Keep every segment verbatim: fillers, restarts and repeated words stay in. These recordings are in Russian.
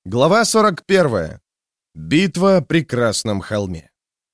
Глава сорок первая. Битва при Красном холме.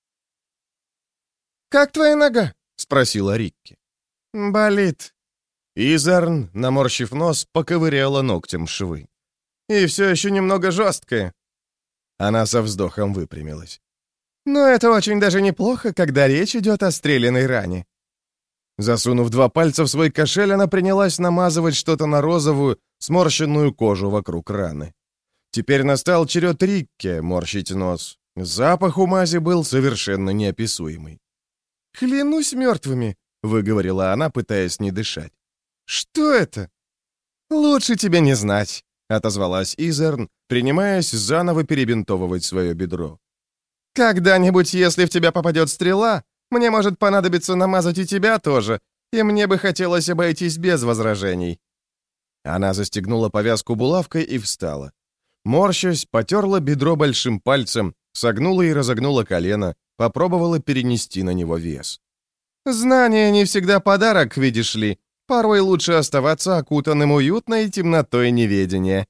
«Как твоя нога?» — спросила Рикки. «Болит». Изарн, наморщив нос, поковыряла ногтем швы. «И все еще немного жесткая». Она со вздохом выпрямилась. «Но это очень даже неплохо, когда речь идет о стрелянной ране». Засунув два пальца в свой кошель, она принялась намазывать что-то на розовую, сморщенную кожу вокруг раны. Теперь настал черед Рикки морщить нос. Запах у мази был совершенно неописуемый. «Клянусь мертвыми», — выговорила она, пытаясь не дышать. «Что это?» «Лучше тебе не знать», — отозвалась Изерн, принимаясь заново перебинтовывать свое бедро. «Когда-нибудь, если в тебя попадет стрела, мне может понадобиться намазать и тебя тоже, и мне бы хотелось обойтись без возражений». Она застегнула повязку булавкой и встала. Морщась, потерла бедро большим пальцем, согнула и разогнула колено, попробовала перенести на него вес. «Знание не всегда подарок, видишь ли. Порой лучше оставаться окутанным уютной темнотой неведения».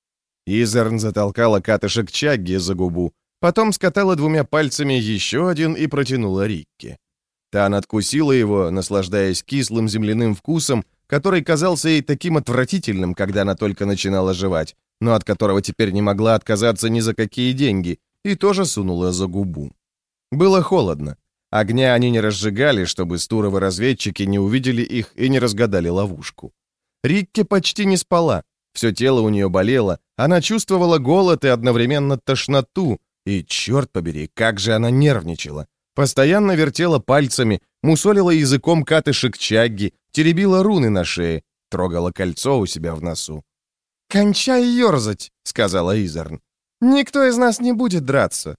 Изерн затолкала катышек чагги за губу, потом скатала двумя пальцами еще один и протянула Рикке. Та надкусила его, наслаждаясь кислым земляным вкусом, который казался ей таким отвратительным, когда она только начинала жевать, но от которого теперь не могла отказаться ни за какие деньги, и тоже сунула за губу. Было холодно. Огня они не разжигали, чтобы стуровы разведчики не увидели их и не разгадали ловушку. Рикки почти не спала. Все тело у нее болело, она чувствовала голод и одновременно тошноту, и, черт побери, как же она нервничала. Постоянно вертела пальцами, мусолила языком катышек чагги, теребила руны на шее, трогала кольцо у себя в носу. «Кончай ерзать», — сказала Изерн. «Никто из нас не будет драться».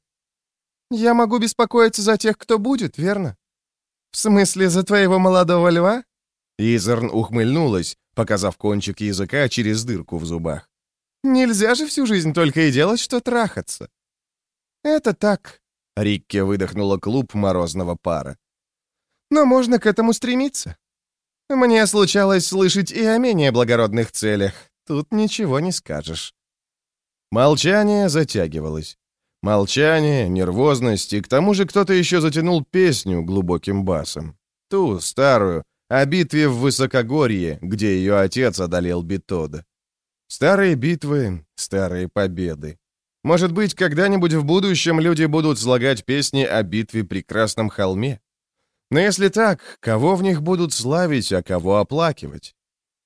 «Я могу беспокоиться за тех, кто будет, верно?» «В смысле, за твоего молодого льва?» Изерн ухмыльнулась, показав кончик языка через дырку в зубах. «Нельзя же всю жизнь только и делать, что трахаться». «Это так», — Рикки выдохнула клуб морозного пара. «Но можно к этому стремиться. Мне случалось слышать и о менее благородных целях. Тут ничего не скажешь». Молчание затягивалось. Молчание, нервозность, и к тому же кто-то еще затянул песню глубоким басом. Ту, старую, о битве в Высокогорье, где ее отец одолел Бетода. Старые битвы, старые победы. Может быть, когда-нибудь в будущем люди будут слагать песни о битве при Красном холме? Но если так, кого в них будут славить, а кого оплакивать?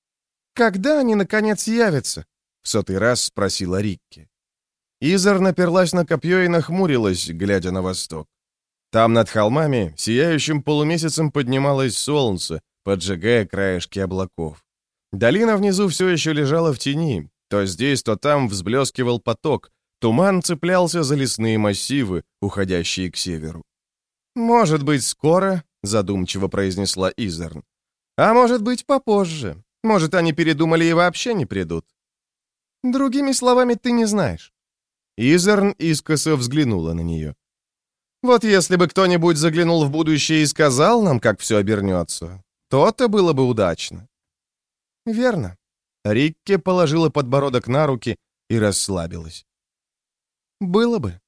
«Когда они, наконец, явятся?» — в сотый раз спросила Рикки. Изар наперлась на копье и нахмурилась, глядя на восток. Там над холмами сияющим полумесяцем поднималось солнце, поджигая краешки облаков. Долина внизу все еще лежала в тени, то здесь, то там взблескивал поток, туман цеплялся за лесные массивы, уходящие к северу. «Может быть, скоро», — задумчиво произнесла Изерн. «А может быть, попозже. Может, они передумали и вообще не придут. Другими словами, ты не знаешь». Изерн искоса взглянула на нее. «Вот если бы кто-нибудь заглянул в будущее и сказал нам, как все обернется, то-то было бы удачно». «Верно». Рикки положила подбородок на руки и расслабилась. «Было бы».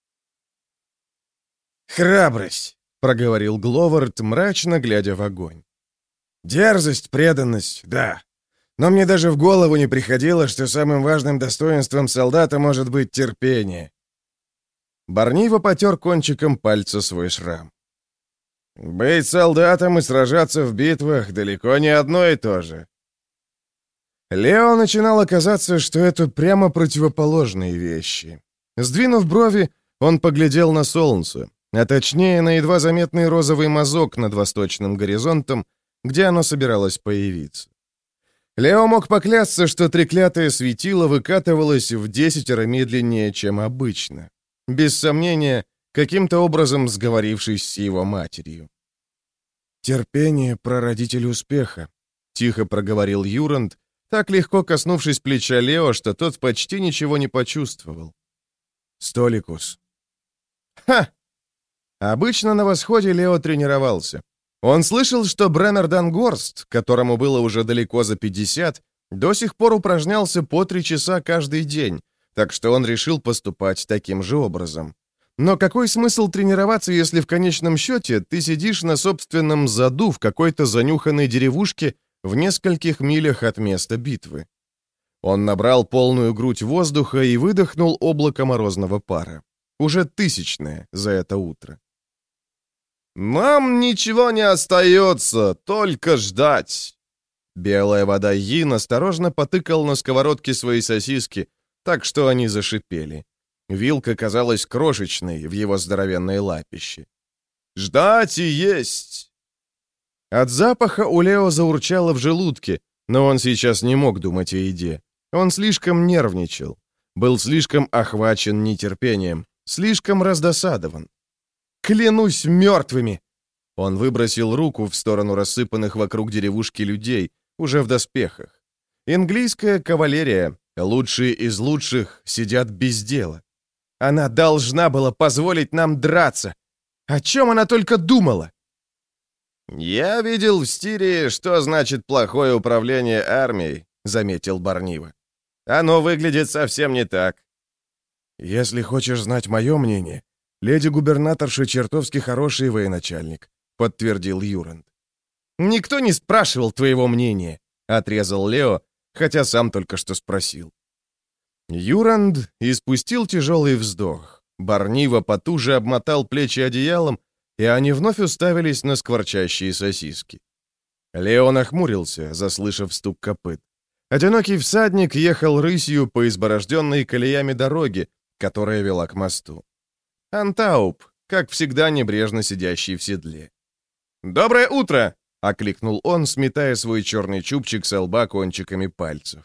«Храбрость», — проговорил Гловард, мрачно глядя в огонь. «Дерзость, преданность, да. Но мне даже в голову не приходило, что самым важным достоинством солдата может быть терпение». Барнива потер кончиком пальца свой шрам. «Быть солдатом и сражаться в битвах далеко не одно и то же». Лео начинало казаться, что это прямо противоположные вещи. Сдвинув брови, он поглядел на солнце, а точнее на едва заметный розовый мазок над восточным горизонтом, где оно собиралось появиться. Лео мог поклясться, что треклятое светило выкатывалось в десятеро медленнее, чем обычно. Без сомнения, каким-то образом сговорившись с его матерью. «Терпение — прародитель успеха», — тихо проговорил Юранд, так легко коснувшись плеча Лео, что тот почти ничего не почувствовал. «Столикус». «Ха!» Обычно на восходе Лео тренировался. Он слышал, что Бреннер Дангорст, которому было уже далеко за пятьдесят, до сих пор упражнялся по три часа каждый день, так что он решил поступать таким же образом. Но какой смысл тренироваться, если в конечном счете ты сидишь на собственном заду в какой-то занюханной деревушке в нескольких милях от места битвы? Он набрал полную грудь воздуха и выдохнул облако морозного пара. Уже тысячное за это утро. «Нам ничего не остается, только ждать!» Белая вода Йин осторожно потыкал на сковородке свои сосиски, так что они зашипели. Вилка казалась крошечной в его здоровенной лапище. «Ждать и есть!» От запаха у Лео заурчало в желудке, но он сейчас не мог думать о еде. Он слишком нервничал, был слишком охвачен нетерпением, слишком раздосадован. «Клянусь мертвыми!» Он выбросил руку в сторону рассыпанных вокруг деревушки людей, уже в доспехах. Английская кавалерия, лучшие из лучших, сидят без дела. Она должна была позволить нам драться. О чем она только думала? «Я видел в Стирии, что значит плохое управление армией», — заметил Барнива. «Оно выглядит совсем не так». «Если хочешь знать мое мнение, леди-губернаторша чертовски хороший военачальник», — подтвердил Юранд. «Никто не спрашивал твоего мнения», — отрезал Лео, хотя сам только что спросил. Юранд испустил тяжелый вздох. Барнива потуже обмотал плечи одеялом, и они вновь уставились на скворчащие сосиски. Лео нахмурился, заслышав стук копыт. Одинокий всадник ехал рысью по изборожденной колеями дороге, которая вела к мосту. Антауп, как всегда, небрежно сидящий в седле. «Доброе утро!» — окликнул он, сметая свой черный чубчик со лба кончиками пальцев.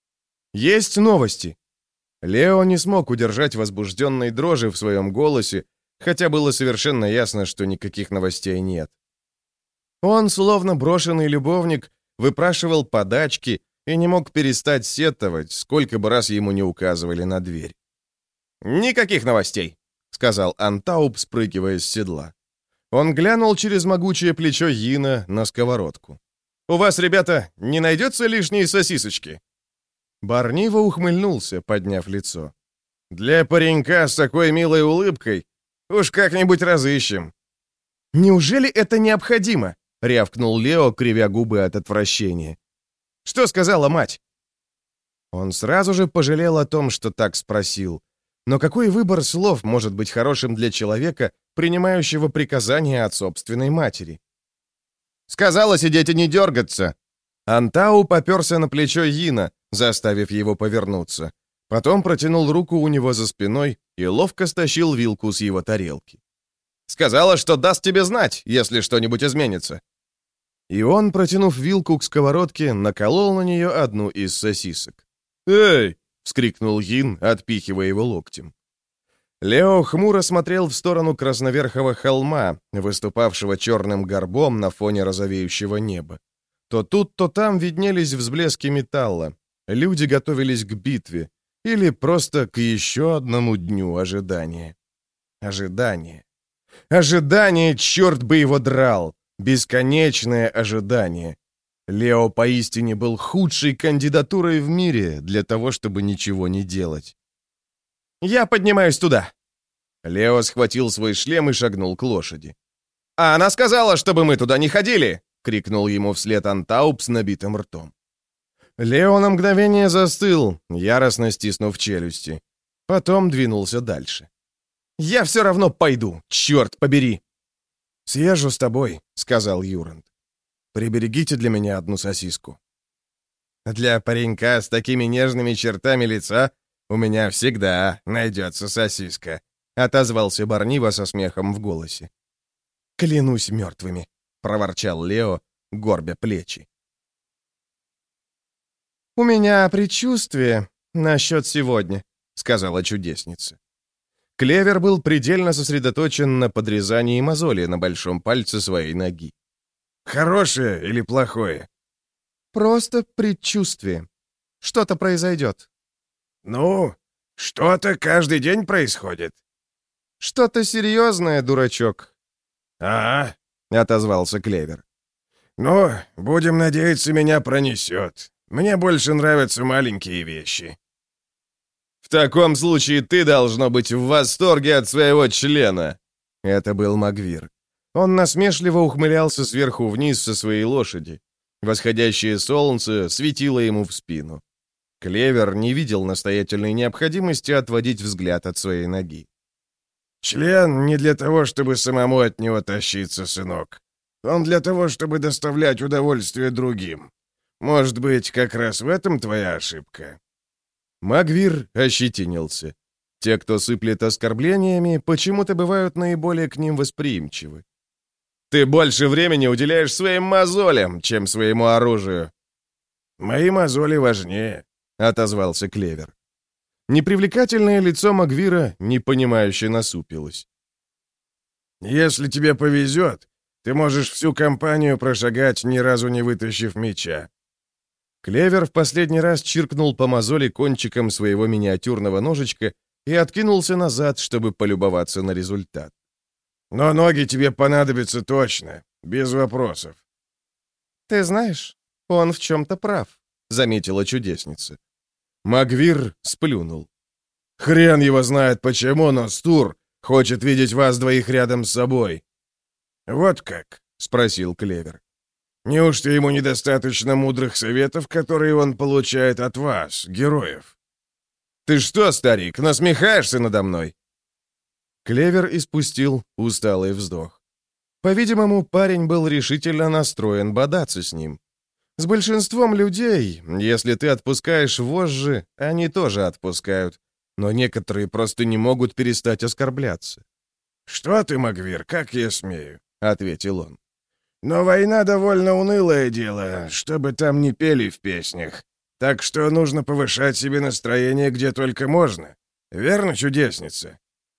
«Есть новости!» Лео не смог удержать возбужденной дрожи в своем голосе, хотя было совершенно ясно, что никаких новостей нет. Он, словно брошенный любовник, выпрашивал подачки и не мог перестать сетовать, сколько бы раз ему не указывали на дверь. «Никаких новостей», — сказал Антауп, спрыгивая с седла. Он глянул через могучее плечо Йина на сковородку. «У вас, ребята, не найдется лишние сосисочки?» Барнива ухмыльнулся, подняв лицо. «Для паренька с такой милой улыбкой уж как-нибудь разыщем». «Неужели это необходимо?» — рявкнул Лео, кривя губы от отвращения. «Что сказала мать?» Он сразу же пожалел о том, что так спросил. Но какой выбор слов может быть хорошим для человека, принимающего приказания от собственной матери? «Сказала сидеть и не дергаться!» Антау поперся на плечо Йина, заставив его повернуться. Потом протянул руку у него за спиной и ловко стащил вилку с его тарелки. «Сказала, что даст тебе знать, если что-нибудь изменится». И он, протянув вилку к сковородке, наколол на нее одну из сосисок. «Эй!» — вскрикнул Йин, отпихивая его локтем. Лео хмуро смотрел в сторону красноверхого холма, выступавшего черным горбом на фоне розовеющего неба. То тут, то там виднелись взблески металла. Люди готовились к битве или просто к еще одному дню ожидания. Ожидание. Ожидание, черт бы его драл! Бесконечное ожидание. Лео поистине был худшей кандидатурой в мире для того, чтобы ничего не делать. «Я поднимаюсь туда!» Лео схватил свой шлем и шагнул к лошади. «А она сказала, чтобы мы туда не ходили!» — крикнул ему вслед Антауп с набитым ртом. Лео на мгновение застыл, яростно стиснув челюсти. Потом двинулся дальше. «Я все равно пойду, черт побери!» «Съезжу с тобой», — сказал Юранд. «Приберегите для меня одну сосиску». «Для паренька с такими нежными чертами лица у меня всегда найдется сосиска», — отозвался Барнива со смехом в голосе. «Клянусь мертвыми», — проворчал Лео, горбя плечи. «У меня предчувствие насчет сегодня», — сказала чудесница. Клевер был предельно сосредоточен на подрезании мозоли на большом пальце своей ноги. «Хорошее или плохое?» «Просто предчувствие. Что-то произойдет». «Ну, что-то каждый день происходит». «Что-то серьезное, дурачок». «А-а», — отозвался Клевер. «Ну, будем надеяться, меня пронесет. Мне больше нравятся маленькие вещи». «В таком случае ты должно быть в восторге от своего члена!» Это был Магвир. Он насмешливо ухмылялся сверху вниз со своей лошади. Восходящее солнце светило ему в спину. Клевер не видел настоятельной необходимости отводить взгляд от своей ноги. «Член не для того, чтобы самому от него тащиться, сынок. Он для того, чтобы доставлять удовольствие другим. Может быть, как раз в этом твоя ошибка?» Магвир ощетинился. Те, кто сыплет оскорблениями, почему-то бывают наиболее к ним восприимчивы. «Ты больше времени уделяешь своим мозолям, чем своему оружию». «Мои мозоли важнее», — отозвался Клевер. Непривлекательное лицо Магвира непонимающе насупилось. «Если тебе повезет, ты можешь всю компанию прошагать, ни разу не вытащив меча». Клевер в последний раз чиркнул по мозоли кончиком своего миниатюрного ножичка и откинулся назад, чтобы полюбоваться на результат. «Но ноги тебе понадобятся точно, без вопросов». «Ты знаешь, он в чем-то прав», — заметила чудесница. Магвир сплюнул. «Хрен его знает почему, но Стур хочет видеть вас двоих рядом с собой». «Вот как?» — спросил Клевер. «Неужто ему недостаточно мудрых советов, которые он получает от вас, героев?» «Ты что, старик, насмехаешься надо мной?» Клевер испустил усталый вздох. По-видимому, парень был решительно настроен бодаться с ним. С большинством людей, если ты отпускаешь вожжи, они тоже отпускают, но некоторые просто не могут перестать оскорбляться. «Что ты, Магвир, как я смею?» — ответил он. «Но война довольно унылое дело, чтобы там не пели в песнях, так что нужно повышать себе настроение где только можно. Верно, чудесница?»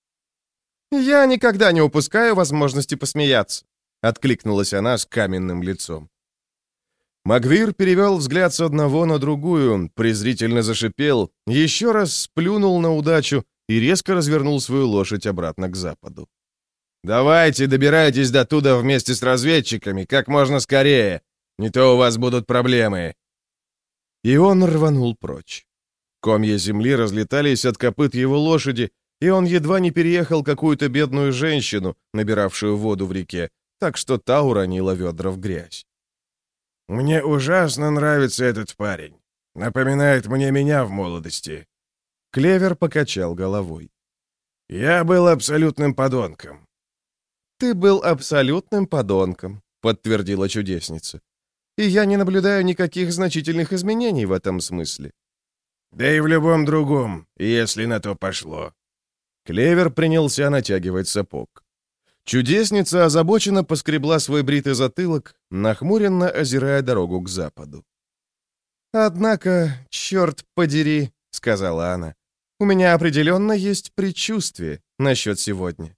«Я никогда не упускаю возможности посмеяться», — откликнулась она с каменным лицом. Магвир перевел взгляд с одного на другую, презрительно зашипел, еще раз сплюнул на удачу и резко развернул свою лошадь обратно к западу. «Давайте, добирайтесь до туда вместе с разведчиками, как можно скорее, не то у вас будут проблемы». И он рванул прочь. Комья земли разлетались от копыт его лошади, и он едва не переехал какую-то бедную женщину, набиравшую воду в реке, так что та уронила ведра в грязь. «Мне ужасно нравится этот парень. Напоминает мне меня в молодости». Клевер покачал головой. «Я был абсолютным подонком». «Ты был абсолютным подонком», — подтвердила чудесница. «И я не наблюдаю никаких значительных изменений в этом смысле». «Да и в любом другом, если на то пошло». Клевер принялся натягивать сапог. Чудесница озабоченно поскребла свой бритый затылок, нахмуренно озирая дорогу к западу. «Однако, черт подери», — сказала она, — «у меня определенно есть предчувствие насчет сегодня».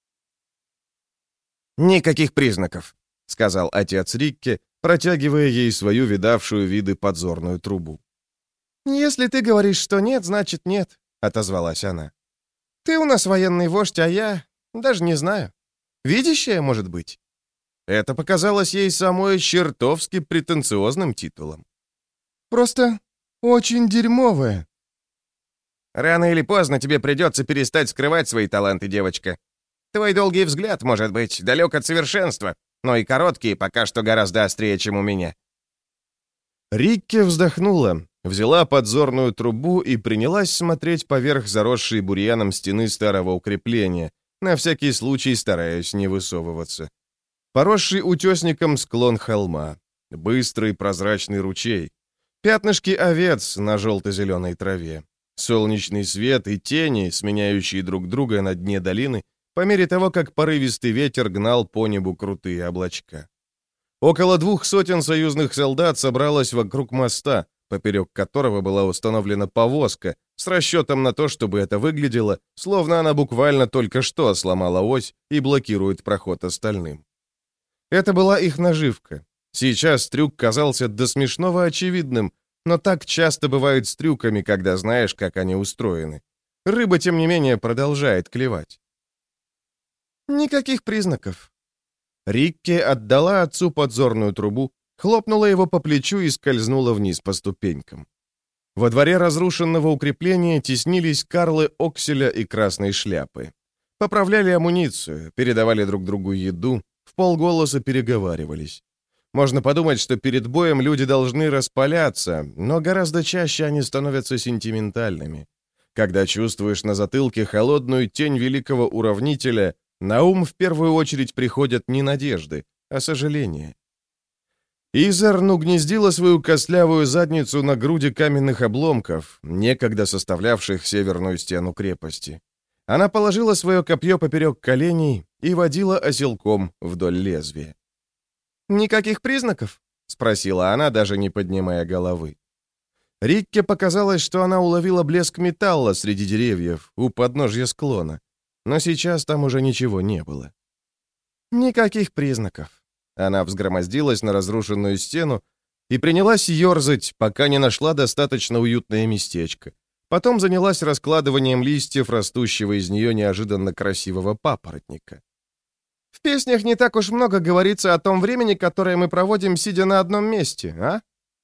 «Никаких признаков», — сказал отец Рикке, протягивая ей свою видавшую виды подзорную трубу. «Если ты говоришь, что нет, значит нет», — отозвалась она. «Ты у нас военный вождь, а я даже не знаю. Видящая, может быть?» Это показалось ей самой чертовски претенциозным титулом. «Просто очень дерьмовая». «Рано или поздно тебе придется перестать скрывать свои таланты, девочка. Твой долгий взгляд, может быть, далек от совершенства, но и короткий пока что гораздо острее, чем у меня». Рикке вздохнула, взяла подзорную трубу и принялась смотреть поверх заросшей бурьяном стены старого укрепления, на всякий случай стараясь не высовываться. Поросший утесником склон холма, быстрый прозрачный ручей, пятнышки овец на желто-зеленой траве, солнечный свет и тени, сменяющие друг друга на дне долины, по мере того, как порывистый ветер гнал по небу крутые облачка. Около двух сотен союзных солдат собралось вокруг моста, поперек которого была установлена повозка, с расчетом на то, чтобы это выглядело, словно она буквально только что сломала ось и блокирует проход остальным. Это была их наживка. Сейчас трюк казался до смешного очевидным, но так часто бывает с трюками, когда знаешь, как они устроены. Рыба, тем не менее, продолжает клевать. «Никаких признаков». Рикке отдала отцу подзорную трубу, хлопнула его по плечу и скользнула вниз по ступенькам. Во дворе разрушенного укрепления теснились Карлы Окселя и Красной Шляпы. Поправляли амуницию, передавали друг другу еду, вполголоса переговаривались. Можно подумать, что перед боем люди должны распаляться, но гораздо чаще они становятся сентиментальными. Когда чувствуешь на затылке холодную тень великого уравнителя, на ум в первую очередь приходят не надежды, а сожаления. Изарн угнездила свою костлявую задницу на груди каменных обломков, некогда составлявших северную стену крепости. Она положила свое копье поперек коленей и водила оселком вдоль лезвия. «Никаких признаков?» — спросила она, даже не поднимая головы. Рикке показалось, что она уловила блеск металла среди деревьев у подножья склона, но сейчас там уже ничего не было. «Никаких признаков». Она взгромоздилась на разрушенную стену и принялась ерзать, пока не нашла достаточно уютное местечко. Потом занялась раскладыванием листьев, растущего из нее неожиданно красивого папоротника. «В песнях не так уж много говорится о том времени, которое мы проводим, сидя на одном месте, а?»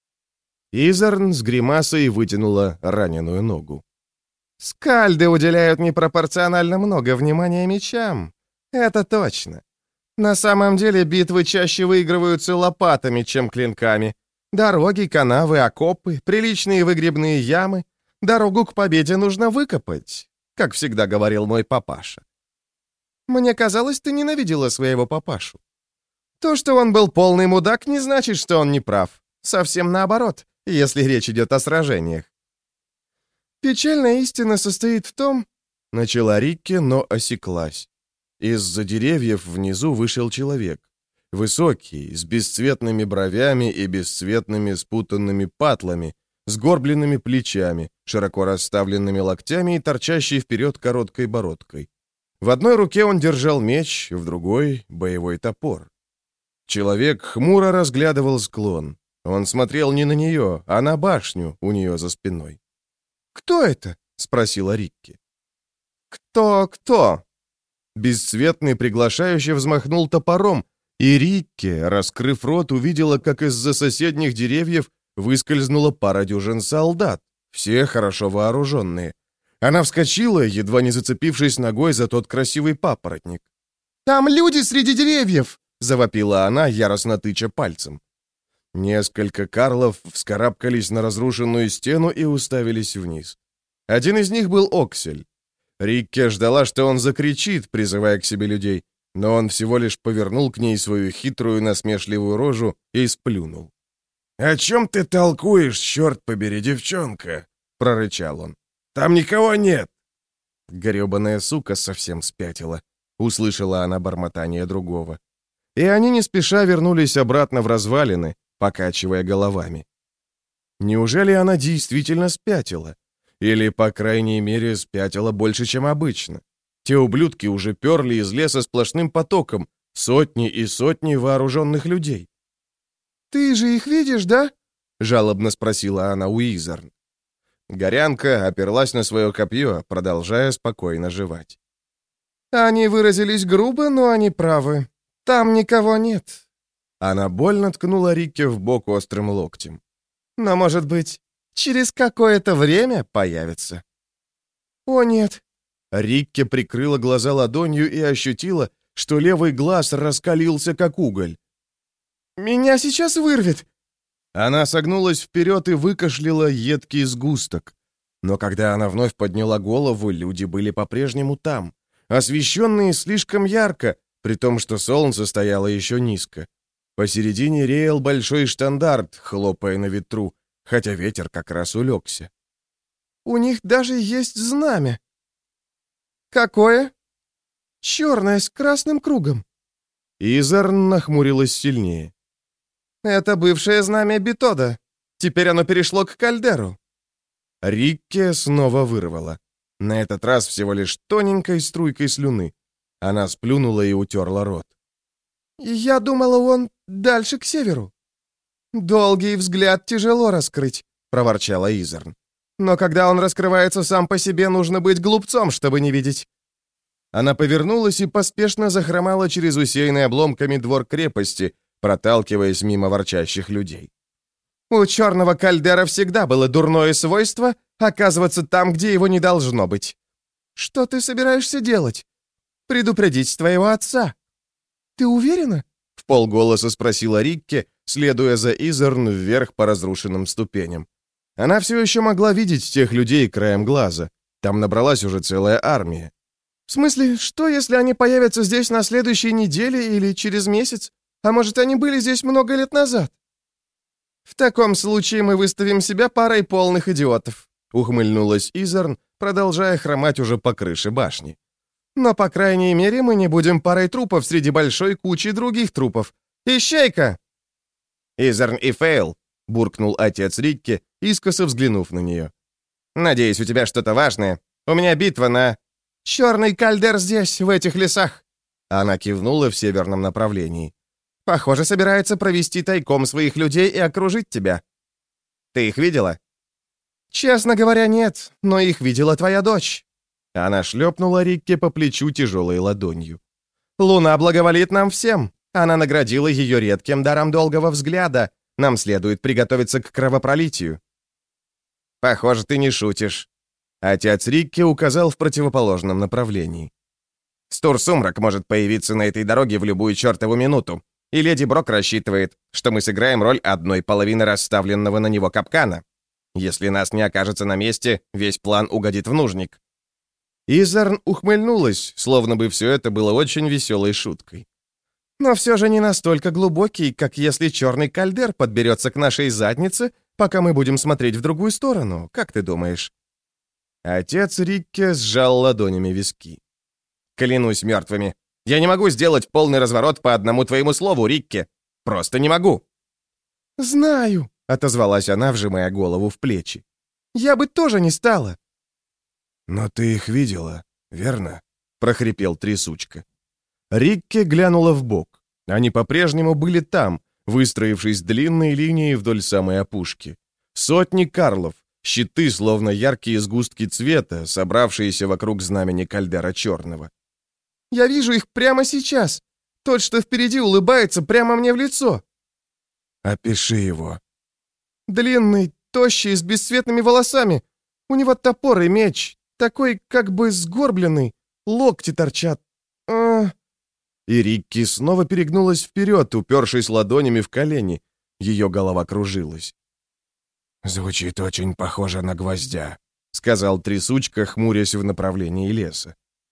Изарн с гримасой вытянула раненую ногу. «Скальды уделяют непропорционально много внимания мечам. Это точно. На самом деле битвы чаще выигрываются лопатами, чем клинками. Дороги, канавы, окопы, приличные выгребные ямы. Дорогу к победе нужно выкопать, как всегда говорил мой папаша. Мне казалось, ты ненавидела своего папашу. То, что он был полный мудак, не значит, что он не прав. Совсем наоборот, если речь идет о сражениях. Печальная истина состоит в том... Начала Рикке, но осеклась. Из-за деревьев внизу вышел человек. Высокий, с бесцветными бровями и бесцветными спутанными патлами, сгорбленными плечами, широко расставленными локтями и торчащей вперед короткой бородкой. В одной руке он держал меч, в другой — боевой топор. Человек хмуро разглядывал склон. Он смотрел не на нее, а на башню у нее за спиной. «Кто это?» — спросила Рикки. «Кто-кто?» Бесцветный приглашающе взмахнул топором, и Рикке, раскрыв рот, увидела, как из-за соседних деревьев выскользнула пара дюжин солдат, все хорошо вооруженные. Она вскочила, едва не зацепившись ногой за тот красивый папоротник. «Там люди среди деревьев!» — завопила она, яростно тыча пальцем. Несколько карлов вскарабкались на разрушенную стену и уставились вниз. Один из них был Оксель. Рикке ждала, что он закричит, призывая к себе людей, но он всего лишь повернул к ней свою хитрую насмешливую рожу и сплюнул. «О чем ты толкуешь, черт побери, девчонка?» — прорычал он. «Там никого нет!» Гребаная сука совсем спятила, — услышала она бормотание другого. И они не спеша вернулись обратно в развалины, покачивая головами. Неужели она действительно спятила? Или, по крайней мере, спятила больше, чем обычно? Те ублюдки уже перли из леса сплошным потоком, сотни и сотни вооруженных людей. «Ты же их видишь, да?» — жалобно спросила она у Изарн. Горянка оперлась на свое копье, продолжая спокойно жевать. «Они выразились грубо, но они правы. Там никого нет». Она больно ткнула Рикке в бок острым локтем. «Но, может быть, через какое-то время появится». «О, нет». Рикке прикрыла глаза ладонью и ощутила, что левый глаз раскалился, как уголь. «Меня сейчас вырвет!» Она согнулась вперед и выкашляла едкий сгусток. Но когда она вновь подняла голову, люди были по-прежнему там, освещенные слишком ярко, при том, что солнце стояло еще низко. Посередине реял большой штандарт, хлопая на ветру, хотя ветер как раз улегся. «У них даже есть знамя». «Какое?» «Черное, с красным кругом». Изарн нахмурилась сильнее. «Это бывшее знамя Бетода. Теперь оно перешло к Кальдеру». Рикке снова вырвала. На этот раз всего лишь тоненькой струйкой слюны. Она сплюнула и утерла рот. «Я думала, он дальше к северу». «Долгий взгляд тяжело раскрыть», — проворчала Изарн. «Но когда он раскрывается сам по себе, нужно быть глупцом, чтобы не видеть». Она повернулась и поспешно захромала через усеянный обломками двор крепости, проталкиваясь мимо ворчащих людей. У черного кальдера всегда было дурное свойство оказываться там, где его не должно быть. Что ты собираешься делать? Предупредить твоего отца. Ты уверена? В полголоса спросила Рикки, следуя за Изерн вверх по разрушенным ступеням. Она все еще могла видеть тех людей краем глаза. Там набралась уже целая армия. В смысле, что если они появятся здесь на следующей неделе или через месяц? А может, они были здесь много лет назад? В таком случае мы выставим себя парой полных идиотов, ухмыльнулась Изерн, продолжая хромать уже по крыше башни. Но, по крайней мере, мы не будем парой трупов среди большой кучи других трупов. Ищейка! Изерн и Фейл, буркнул отец Рикки, искоса взглянув на нее. «Надеюсь, у тебя что-то важное. У меня битва на...» «Черный кальдер здесь, в этих лесах!» Она кивнула в северном направлении. «Похоже, собирается провести тайком своих людей и окружить тебя. Ты их видела?» «Честно говоря, нет, но их видела твоя дочь». Она шлепнула Рикки по плечу тяжелой ладонью. «Луна благоволит нам всем. Она наградила ее редким даром долгого взгляда. Нам следует приготовиться к кровопролитию». «Похоже, ты не шутишь». Отец Рикки указал в противоположном направлении. «Стур-сумрак может появиться на этой дороге в любую чертову минуту, и леди Брок рассчитывает, что мы сыграем роль одной половины расставленного на него капкана. Если нас не окажется на месте, весь план угодит в нужник». Изерн ухмыльнулась, словно бы все это было очень веселой шуткой. «Но все же не настолько глубокий, как если черный кальдер подберется к нашей заднице, пока мы будем смотреть в другую сторону, как ты думаешь?» Отец Рикки сжал ладонями виски. «Клянусь мертвыми, я не могу сделать полный разворот по одному твоему слову, Рикки. Просто не могу». «Знаю», — отозвалась она, вжимая голову в плечи. «Я бы тоже не стала». «Но ты их видела, верно?» — прохрипел трясучка. Рикки глянула вбок. Они по-прежнему были там, выстроившись длинной линией вдоль самой опушки. Сотни карлов, щиты, словно яркие сгустки цвета, собравшиеся вокруг знамени кальдера черного. «Я вижу их прямо сейчас. Тот, что впереди, улыбается прямо мне в лицо». «Опиши его». «Длинный, тощий, с бесцветными волосами. У него топор и меч, такой как бы сгорбленный, локти торчат. А...» И Рикки снова перегнулась вперед, упершись ладонями в колени. Ее голова кружилась. «Звучит очень похоже на гвоздя», — сказал трясучка, хмурясь в направлении леса.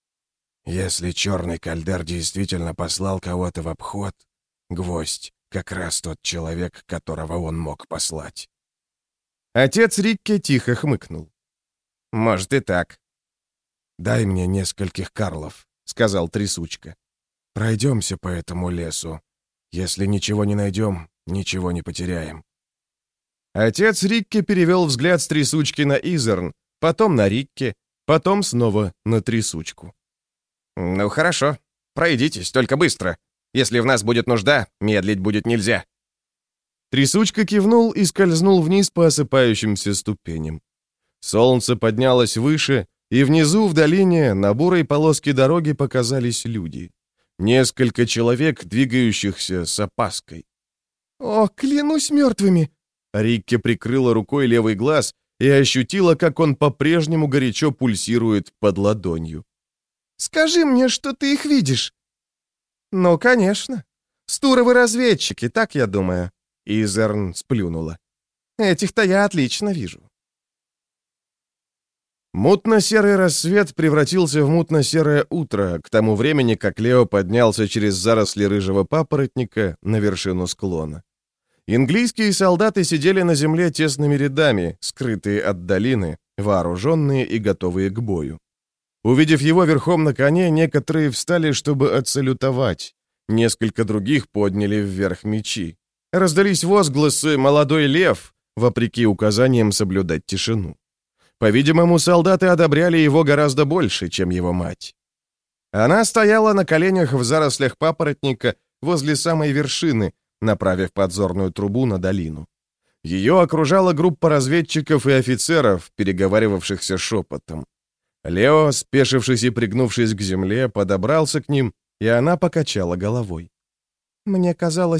«Если черный кальдер действительно послал кого-то в обход, гвоздь — как раз тот человек, которого он мог послать». Отец Рикки тихо хмыкнул. «Может и так». «Дай мне нескольких карлов», — сказал трясучка. «Пройдемся по этому лесу. Если ничего не найдем, ничего не потеряем». Отец Рикки перевел взгляд с трясучки на Изерн, потом на Рикки, потом снова на трясучку. «Ну хорошо, пройдитесь, только быстро. Если в нас будет нужда, медлить будет нельзя». Трясучка кивнул и скользнул вниз по осыпающимся ступеням. Солнце поднялось выше, и внизу в долине на бурой полоске дороги показались люди. Несколько человек, двигающихся с опаской. «О, клянусь мертвыми!» Рикки прикрыла рукой левый глаз и ощутила, как он по-прежнему горячо пульсирует под ладонью. «Скажи мне, что ты их видишь!» «Ну, конечно. Стуровы разведчики, так я думаю». Изерн сплюнула. «Этих-то я отлично вижу». Мутно-серый рассвет превратился в мутно-серое утро к тому времени, как Лео поднялся через заросли рыжего папоротника на вершину склона. Английские солдаты сидели на земле тесными рядами, скрытые от долины, вооруженные и готовые к бою. Увидев его верхом на коне, некоторые встали, чтобы отсалютовать. Несколько других подняли вверх мечи. Раздались возгласы «Молодой лев», вопреки указаниям соблюдать тишину. По-видимому, солдаты одобряли его гораздо больше, чем его мать. Она стояла на коленях в зарослях папоротника возле самой вершины, направив подзорную трубу на долину. Ее окружала группа разведчиков и офицеров, переговаривавшихся шепотом. Лео, спешившись и пригнувшись к земле, подобрался к ним, и она покачала головой. «Мне казалось,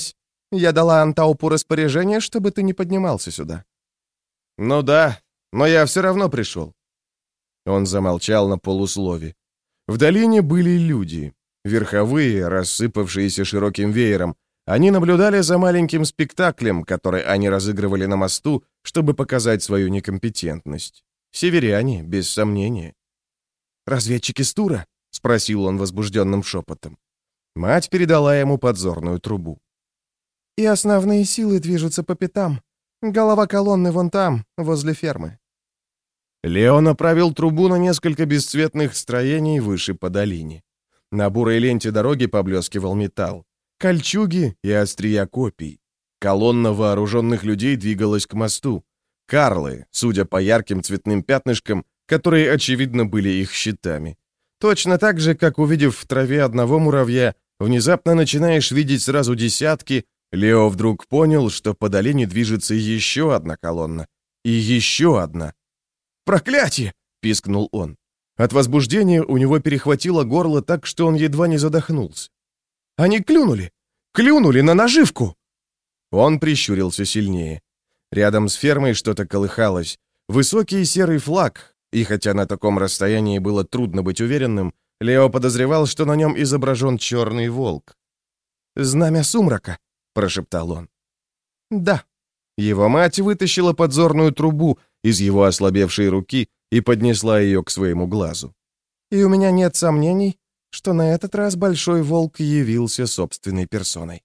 Я дала Антаупу распоряжение, чтобы ты не поднимался сюда». «Ну да, но я все равно пришел». Он замолчал на полуслове. В долине были люди. Верховые, рассыпавшиеся широким веером. Они наблюдали за маленьким спектаклем, который они разыгрывали на мосту, чтобы показать свою некомпетентность. Северяне, без сомнения. «Разведчики с Тура?» — спросил он возбужденным шепотом. Мать передала ему подзорную трубу. «И основные силы движутся по пятам. Голова колонны вон там, возле фермы». Лео направил трубу на несколько бесцветных строений выше по долине. На бурой ленте дороги поблескивал металл. Кольчуги и острия копий. Колонна вооруженных людей двигалась к мосту. Карлы, судя по ярким цветным пятнышкам, которые, очевидно, были их щитами. Точно так же, как, увидев в траве одного муравья, внезапно начинаешь видеть сразу десятки, Лео вдруг понял, что по долине движется еще одна колонна. И еще одна. «Проклятие!» — пискнул он. От возбуждения у него перехватило горло так, что он едва не задохнулся. «Они клюнули! Клюнули на наживку!» Он прищурился сильнее. Рядом с фермой что-то колыхалось. Высокий серый флаг, и хотя на таком расстоянии было трудно быть уверенным, Лео подозревал, что на нем изображен черный волк. «Знамя сумрака», — прошептал он. «Да». Его мать вытащила подзорную трубу из его ослабевшей руки и поднесла ее к своему глазу. «И у меня нет сомнений, что на этот раз Большой Волк явился собственной персоной».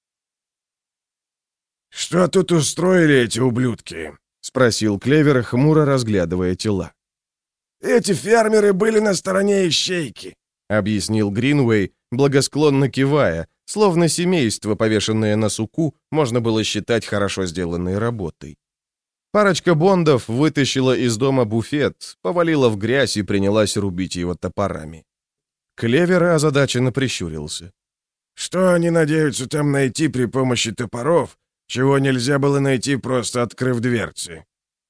«Что тут устроили эти ублюдки?» — спросил Клевер, хмуро разглядывая тела. «Эти фермеры были на стороне ищейки», — объяснил Гринуэй, благосклонно кивая, словно семейство, повешенное на суку, можно было считать хорошо сделанной работой. Парочка бондов вытащила из дома буфет, повалила в грязь и принялась рубить его топорами. Клевер озадаченно прищурился. «Что они надеются там найти при помощи топоров, чего нельзя было найти, просто открыв дверцы?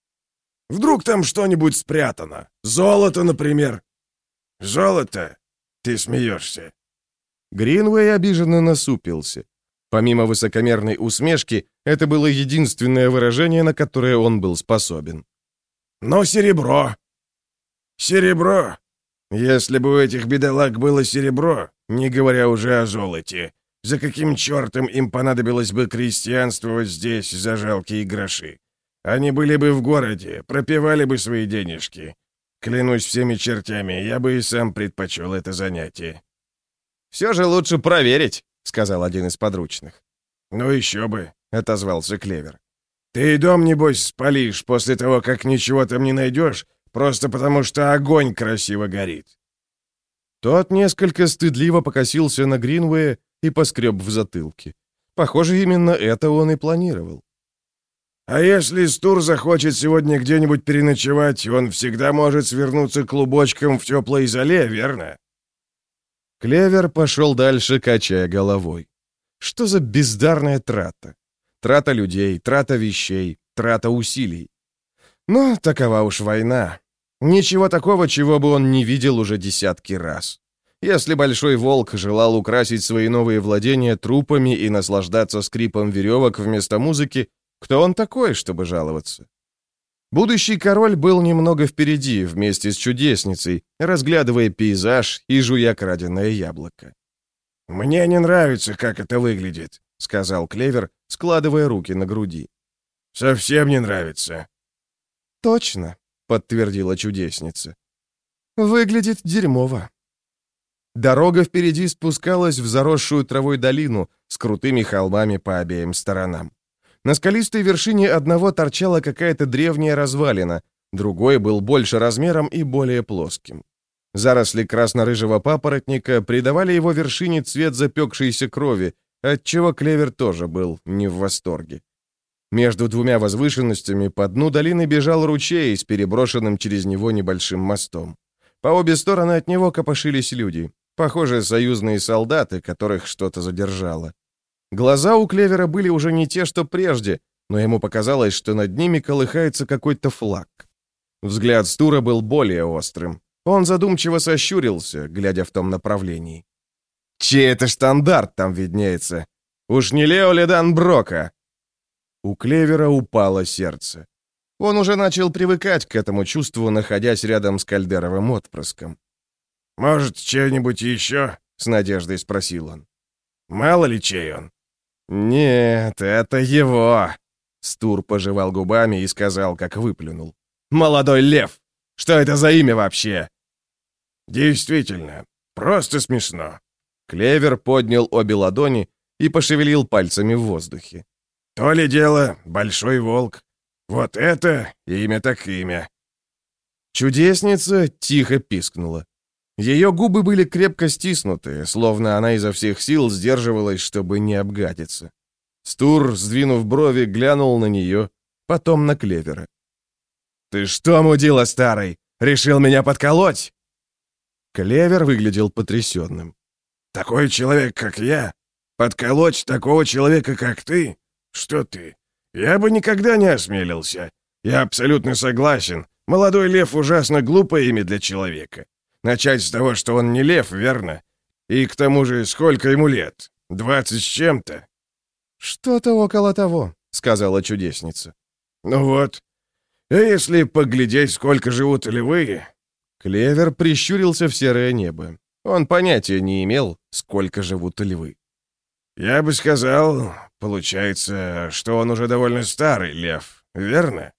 Вдруг там что-нибудь спрятано? Золото, например?» «Золото? Ты смеешься?» Гринуэй обиженно насупился. Помимо высокомерной усмешки, это было единственное выражение, на которое он был способен. «Но серебро!» «Серебро! Если бы у этих бедолаг было серебро, не говоря уже о золоте, за каким чертом им понадобилось бы крестьянствовать здесь за жалкие гроши? Они были бы в городе, пропивали бы свои денежки. Клянусь всеми чертями, я бы и сам предпочел это занятие». «Все же лучше проверить», — сказал один из подручных. «Ну еще бы», — отозвался Клевер. «Ты и дом, небось, спалишь после того, как ничего там не найдешь, просто потому что огонь красиво горит». Тот несколько стыдливо покосился на Гринуэя и поскреб в затылке. Похоже, именно это он и планировал. «А если Стур захочет сегодня где-нибудь переночевать, он всегда может свернуться клубочком в теплой зале, верно?» Клевер пошел дальше, качая головой. Что за бездарная трата? Трата людей, трата вещей, трата усилий. Но такова уж война. Ничего такого, чего бы он не видел уже десятки раз. Если Большой Волк желал украсить свои новые владения трупами и наслаждаться скрипом веревок вместо музыки, кто он такой, чтобы жаловаться? Будущий король был немного впереди, вместе с чудесницей, разглядывая пейзаж и жуя краденое яблоко. «Мне не нравится, как это выглядит», — сказал Клевер, складывая руки на груди. «Совсем не нравится». «Точно», — подтвердила чудесница. «Выглядит дерьмово». Дорога впереди спускалась в заросшую травой долину с крутыми холмами по обеим сторонам. На скалистой вершине одного торчала какая-то древняя развалина, другой был больше размером и более плоским. Заросли красно-рыжего папоротника придавали его вершине цвет запекшейся крови, отчего Клевер тоже был не в восторге. Между двумя возвышенностями по дну долины бежал ручей с переброшенным через него небольшим мостом. По обе стороны от него копошились люди, похоже, союзные солдаты, которых что-то задержало. Глаза у Клевера были уже не те, что прежде, но ему показалось, что над ними колыхается какой-то флаг. Взгляд Стура был более острым. Он задумчиво сощурился, глядя в том направлении. «Чей это штандарт там виднеется?» Уж не Леоледан Брока?» У Клевера упало сердце. Он уже начал привыкать к этому чувству, находясь рядом с Кальдеровым отпрыском. «Может, чего-нибудь еще?» — с надеждой спросил он. «Мало ли чей он?» «Нет, это его!» Стур пожевал губами и сказал, как выплюнул. «Молодой лев! Что это за имя вообще?» «Действительно, просто смешно». Клевер поднял обе ладони и пошевелил пальцами в воздухе. «То ли дело, большой волк. Вот это имя так имя». Чудесница тихо пискнула. Ее губы были крепко стиснуты, словно она изо всех сил сдерживалась, чтобы не обгадиться. Стур, сдвинув брови, глянул на нее, потом на Клевера. «Ты что, мудила старый, решил меня подколоть?» Клевер выглядел потрясенным. «Такой человек, как я? Подколоть такого человека, как ты? Что ты? Я бы никогда не осмелился. Я абсолютно согласен. Молодой лев — ужасно глупое имя для человека. Начать с того, что он не лев, верно? И к тому же, сколько ему лет? Двадцать с чем-то?» «Что-то около того», — сказала чудесница. «Ну вот. А если поглядеть, сколько живут львы?» Клевер прищурился в серое небо. Он понятия не имел, сколько живут львы. «Я бы сказал, получается, что он уже довольно старый лев, верно?»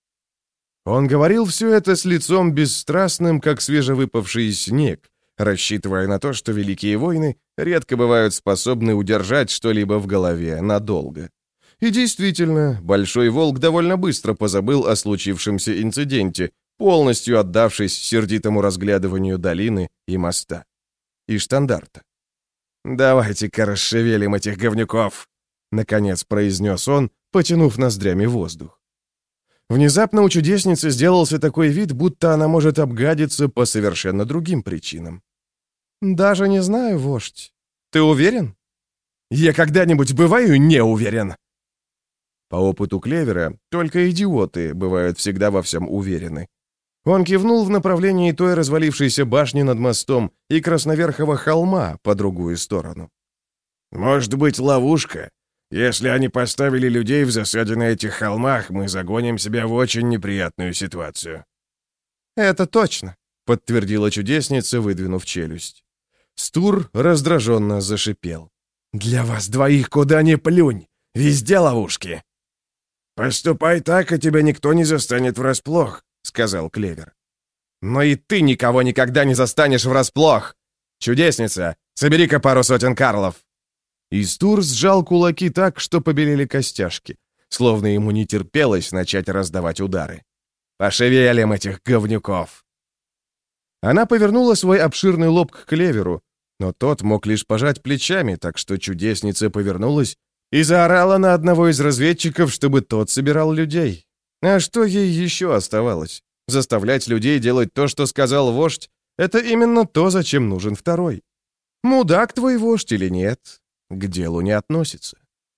Он говорил все это с лицом бесстрастным, как свежевыпавший снег, рассчитывая на то, что великие войны редко бывают способны удержать что-либо в голове надолго. И действительно, Большой Волк довольно быстро позабыл о случившемся инциденте, полностью отдавшись сердитому разглядыванию долины и моста. И штандарта. «Давайте-ка расшевелим этих говнюков», — наконец произнес он, потянув ноздрями воздух. Внезапно у чудесницы сделался такой вид, будто она может обгадиться по совершенно другим причинам. «Даже не знаю, вождь. Ты уверен?» «Я когда-нибудь бываю не уверен!» По опыту Клевера, только идиоты бывают всегда во всем уверены. Он кивнул в направлении той развалившейся башни над мостом и красноверхого холма по другую сторону. «Может быть, ловушка? Если они поставили людей в засаде на этих холмах, мы загоним себя в очень неприятную ситуацию». «Это точно», — подтвердила чудесница, выдвинув челюсть. Стур раздраженно зашипел. «Для вас двоих куда ни плюнь! Везде ловушки!» «Поступай так, и тебя никто не застанет врасплох», — сказал Клевер. «Но и ты никого никогда не застанешь врасплох! Чудесница, собери-ка пару сотен карлов!» И Стур сжал кулаки так, что побелели костяшки, словно ему не терпелось начать раздавать удары. «Пошевелим этих говнюков!» Она повернула свой обширный лоб к Клеверу, но тот мог лишь пожать плечами, так что чудесница повернулась и заорала на одного из разведчиков, чтобы тот собирал людей. А что ей еще оставалось? Заставлять людей делать то, что сказал вождь, это именно то, зачем нужен второй. Мудак твой вождь или нет, к делу не относится.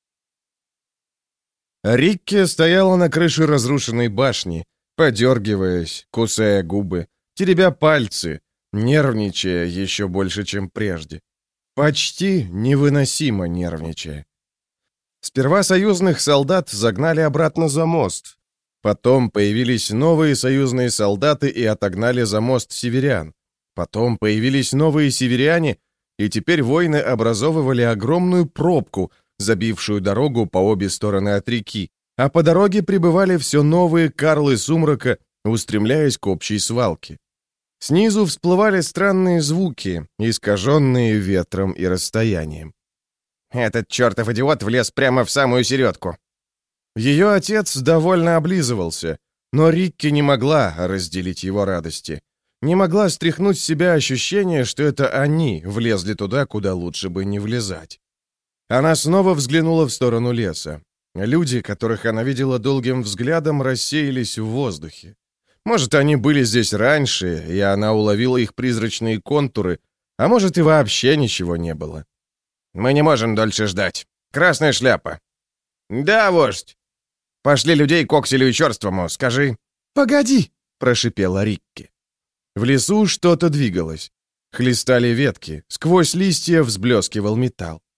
Рикки стояла на крыше разрушенной башни, подергиваясь, кусая губы, теребя пальцы, нервничая еще больше, чем прежде. Почти невыносимо нервничая. Сперва союзных солдат загнали обратно за мост. Потом появились новые союзные солдаты и отогнали за мост северян. Потом появились новые северяне, и теперь воины образовывали огромную пробку, забившую дорогу по обе стороны от реки, а по дороге прибывали все новые карлы сумрака, устремляясь к общей свалке. Снизу всплывали странные звуки, искаженные ветром и расстоянием. «Этот чертов идиот влез прямо в самую середку». Ее отец довольно облизывался, но Рикки не могла разделить его радости. Не могла стряхнуть с себя ощущение, что это они влезли туда, куда лучше бы не влезать. Она снова взглянула в сторону леса. Люди, которых она видела долгим взглядом, рассеялись в воздухе. Может, они были здесь раньше, и она уловила их призрачные контуры, а может, и вообще ничего не было. «Мы не можем дольше ждать. Красная шляпа». «Да, вождь». «Пошли людей к Окселю и Черствому, скажи». «Погоди», — прошипела Рикки. В лесу что-то двигалось. Хлестали ветки, сквозь листья взблескивал металл.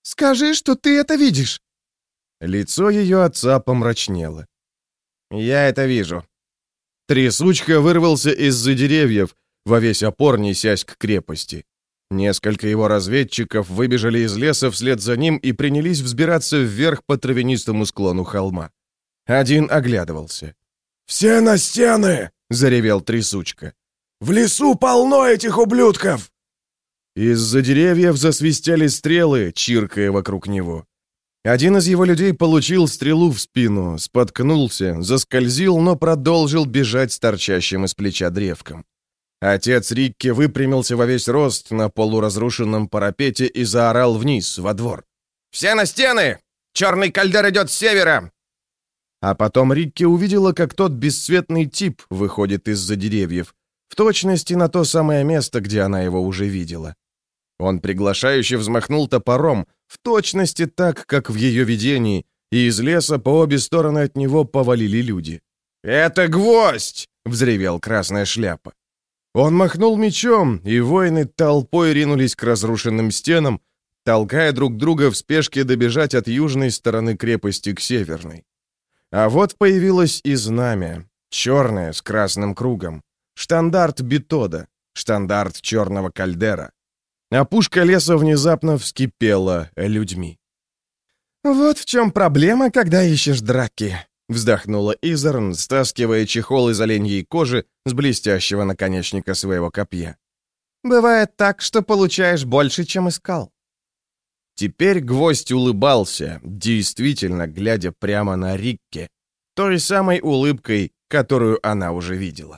Скажи, что ты это видишь!» Лицо ее отца помрачнело. «Я это вижу». Трясучка вырвался из-за деревьев, во весь опор несясь к крепости. Несколько его разведчиков выбежали из леса вслед за ним и принялись взбираться вверх по травянистому склону холма. Один оглядывался. «Все на стены!» — заревел Трясучка. «В лесу полно этих ублюдков!» Из-за деревьев засвистели стрелы, чиркая вокруг него. Один из его людей получил стрелу в спину, споткнулся, заскользил, но продолжил бежать с торчащим из плеча древком. Отец Рикки выпрямился во весь рост на полуразрушенном парапете и заорал вниз, во двор. «Все на стены! Черный кальдер идет с севера!» А потом Рикки увидела, как тот бесцветный тип выходит из-за деревьев, в точности на то самое место, где она его уже видела. Он приглашающе взмахнул топором, в точности так, как в ее видении, и из леса по обе стороны от него повалили люди. «Это гвоздь!» — взревел Красная Шляпа. Он махнул мечом, и воины толпой ринулись к разрушенным стенам, толкая друг друга в спешке добежать от южной стороны крепости к северной. А вот появилось и знамя, черное с красным кругом, штандарт Бетода, штандарт черного кальдера. А пушка леса внезапно вскипела людьми. «Вот в чем проблема, когда ищешь драки», — вздохнула Изерн, стаскивая чехол из оленьей кожи с блестящего наконечника своего копья. «Бывает так, что получаешь больше, чем искал». Теперь гвоздь улыбался, действительно глядя прямо на Рикке, той самой улыбкой, которую она уже видела.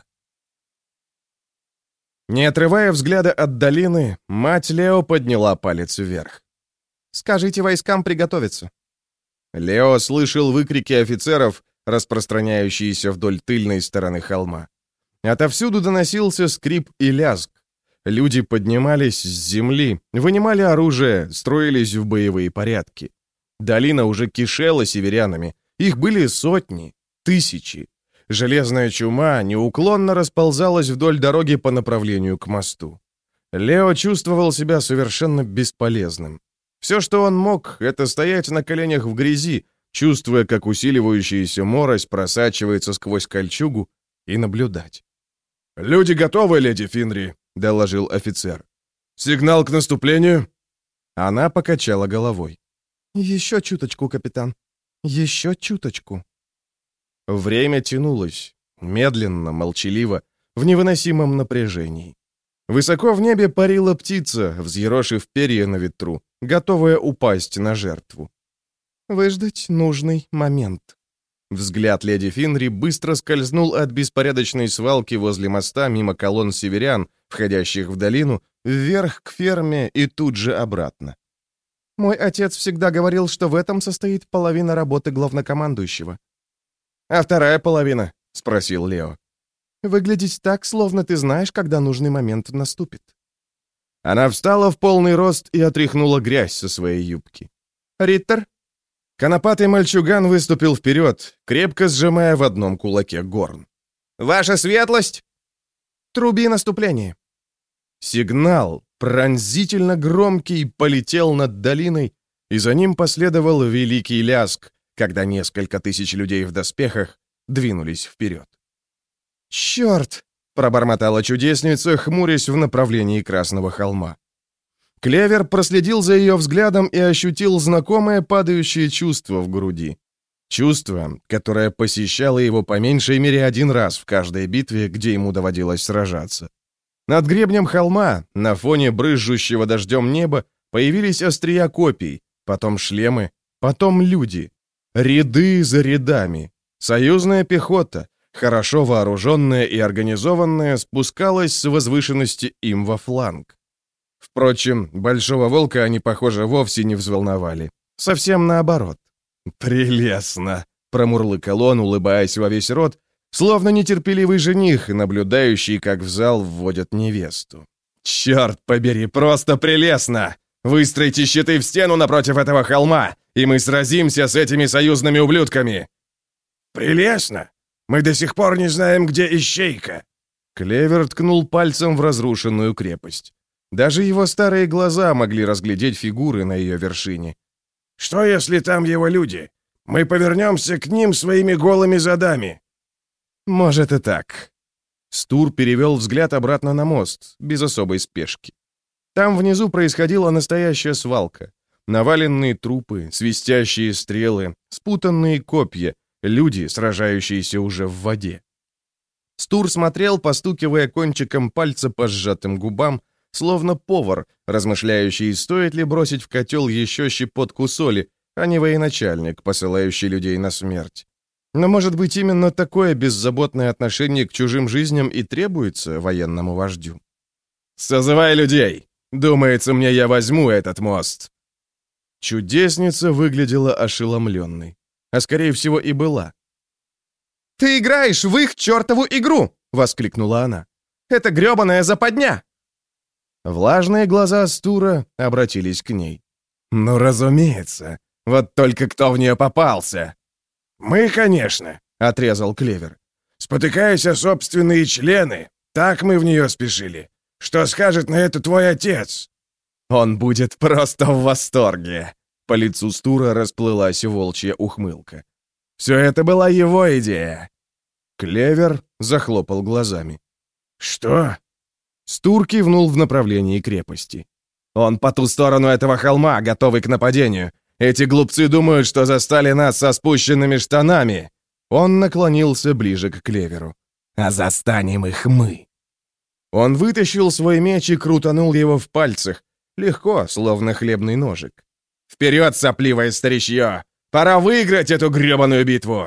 Не отрывая взгляда от долины, мать Лео подняла палец вверх. «Скажите войскам приготовиться». Лео слышал выкрики офицеров, распространяющиеся вдоль тыльной стороны холма. Отовсюду доносился скрип и лязг. Люди поднимались с земли, вынимали оружие, строились в боевые порядки. Долина уже кишела северянами. Их были сотни, тысячи. Железная чума неуклонно расползалась вдоль дороги по направлению к мосту. Лео чувствовал себя совершенно бесполезным. Все, что он мог, это стоять на коленях в грязи, чувствуя, как усиливающаяся морось просачивается сквозь кольчугу, и наблюдать. «Люди готовы, леди Финри», — доложил офицер. «Сигнал к наступлению?» Она покачала головой. «Еще чуточку, капитан. Еще чуточку». Время тянулось, медленно, молчаливо, в невыносимом напряжении. Высоко в небе парила птица, взъерошив перья на ветру, готовая упасть на жертву. Выждать нужный момент. Взгляд леди Финри быстро скользнул от беспорядочной свалки возле моста мимо колонн северян, входящих в долину, вверх к ферме и тут же обратно. «Мой отец всегда говорил, что в этом состоит половина работы главнокомандующего». «А вторая половина?» — спросил Лео. «Выглядеть так, словно ты знаешь, когда нужный момент наступит». Она встала в полный рост и отряхнула грязь со своей юбки. «Риттер?» Конопатый мальчуган выступил вперед, крепко сжимая в одном кулаке горн. «Ваша светлость!» «Труби наступление!» Сигнал, пронзительно громкий, полетел над долиной, и за ним последовал великий лязг, когда несколько тысяч людей в доспехах двинулись вперед. «Черт!» — пробормотала чудесница, хмурясь в направлении Красного холма. Клевер проследил за ее взглядом и ощутил знакомое падающее чувство в груди. Чувство, которое посещало его по меньшей мере один раз в каждой битве, где ему доводилось сражаться. Над гребнем холма, на фоне брызжущего дождем неба, появились острия копий, потом шлемы, потом люди. Ряды за рядами. Союзная пехота, хорошо вооруженная и организованная, спускалась с возвышенности им во фланг. Впрочем, Большого Волка они, похоже, вовсе не взволновали. Совсем наоборот. «Прелестно!» — промурлыкал он, улыбаясь во весь рот, словно нетерпеливый жених, наблюдающий, как в зал вводят невесту. «Черт побери, просто прелестно! Выстройте щиты в стену напротив этого холма, и мы сразимся с этими союзными ублюдками!» «Прелестно! Мы до сих пор не знаем, где Ищейка!» Клевер ткнул пальцем в разрушенную крепость. Даже его старые глаза могли разглядеть фигуры на ее вершине. «Что, если там его люди? Мы повернемся к ним своими голыми задами». «Может и так». Стур перевел взгляд обратно на мост, без особой спешки. Там внизу происходила настоящая свалка. Наваленные трупы, свистящие стрелы, спутанные копья, люди, сражающиеся уже в воде. Стур смотрел, постукивая кончиком пальца по сжатым губам, словно повар, размышляющий, стоит ли бросить в котел еще щепотку соли, а не военачальник, посылающий людей на смерть. Но, может быть, именно такое беззаботное отношение к чужим жизням и требуется военному вождю. «Созывай людей! Думается мне, я возьму этот мост!» Чудесница выглядела ошеломленной, а скорее всего и была. «Ты играешь в их чертову игру!» — воскликнула она. «Это гребаная западня!» Влажные глаза Стура обратились к ней. «Ну, разумеется. Вот только кто в нее попался!» «Мы, конечно», — отрезал Клевер. «Спотыкаясь о собственные члены, так мы в нее спешили. Что скажет на это твой отец?» «Он будет просто в восторге!» По лицу Стура расплылась волчья ухмылка. «Все это была его идея!» Клевер захлопал глазами. «Что?» Стур кивнул в направлении крепости. «Он по ту сторону этого холма, готовый к нападению. Эти глупцы думают, что застали нас со спущенными штанами!» Он наклонился ближе к Клеверу. «А застанем их мы!» Он вытащил свой меч и крутанул его в пальцах, легко, словно хлебный ножик. «Вперед, сопливое старичье! Пора выиграть эту гребаную битву!»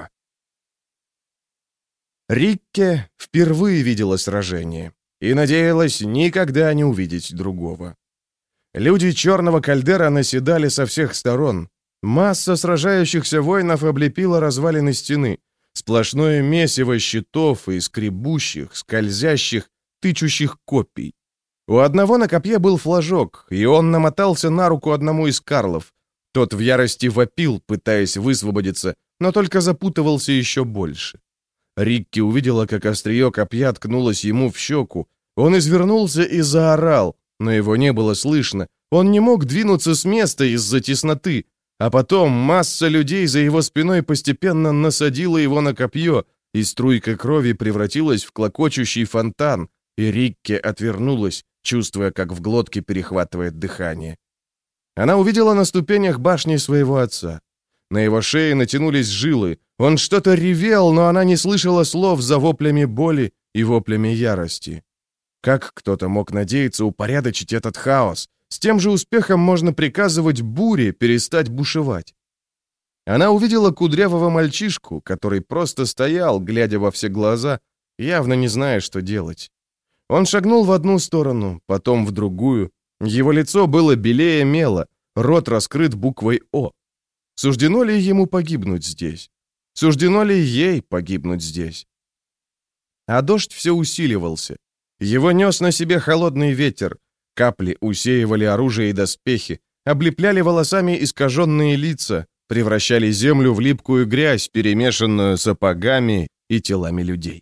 Рикке впервые видела сражение и надеялась никогда не увидеть другого. Люди черного кальдера наседали со всех сторон. Масса сражающихся воинов облепила развалины стены, сплошное месиво щитов и скребущих, скользящих, тычущих копий. У одного на копье был флажок, и он намотался на руку одному из карлов. Тот в ярости вопил, пытаясь высвободиться, но только запутывался еще больше. Рикки увидела, как острие копья ткнулось ему в щеку. Он извернулся и заорал, но его не было слышно. Он не мог двинуться с места из-за тесноты, а потом масса людей за его спиной постепенно насадила его на копье, и струйка крови превратилась в клокочущий фонтан, и Рикки отвернулась, чувствуя, как в глотке перехватывает дыхание. Она увидела на ступенях башни своего отца. На его шее натянулись жилы. Он что-то ревел, но она не слышала слов за воплями боли и воплями ярости. Как кто-то мог надеяться упорядочить этот хаос? С тем же успехом можно приказывать буре перестать бушевать. Она увидела кудрявого мальчишку, который просто стоял, глядя во все глаза, явно не зная, что делать. Он шагнул в одну сторону, потом в другую. Его лицо было белее мела, рот раскрыт буквой «О». Суждено ли ему погибнуть здесь? Суждено ли ей погибнуть здесь? А дождь все усиливался. Его нес на себе холодный ветер. Капли усеивали оружие и доспехи, облепляли волосами искаженные лица, превращали землю в липкую грязь, перемешанную сапогами и телами людей.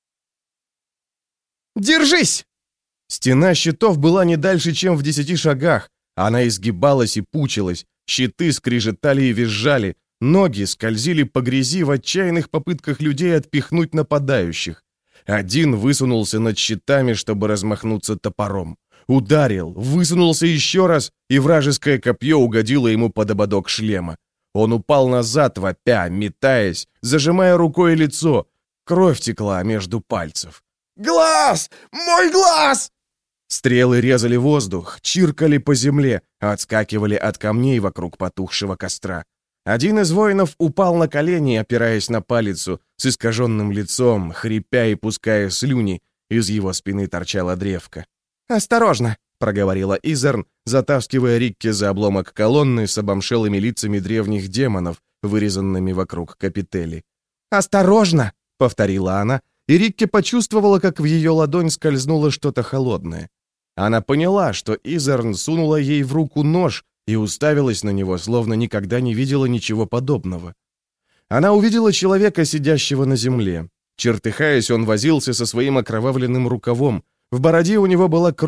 «Держись!» Стена щитов была не дальше, чем в десяти шагах. Она изгибалась и пучилась, щиты скрежетали и визжали, ноги скользили по грязи в отчаянных попытках людей отпихнуть нападающих. Один высунулся над щитами, чтобы размахнуться топором. Ударил, высунулся еще раз, и вражеское копье угодило ему под ободок шлема. Он упал назад, вопя, метаясь, зажимая рукой лицо. Кровь текла между пальцев. «Глаз! Мой глаз!» Стрелы резали воздух, чиркали по земле, отскакивали от камней вокруг потухшего костра. Один из воинов упал на колени, опираясь на палицу, с искаженным лицом, хрипя и пуская слюни. Из его спины торчала древко. «Осторожно!» — проговорила Изерн, затаскивая Рикки за обломок колонны с обомшелыми лицами древних демонов, вырезанными вокруг капители. «Осторожно!» — повторила она, и Рикки почувствовала, как в ее ладонь скользнуло что-то холодное. Она поняла, что Изерн сунула ей в руку нож и уставилась на него, словно никогда не видела ничего подобного. Она увидела человека, сидящего на земле. Чертыхаясь, он возился со своим окровавленным рукавом. В бороде у него была кровь,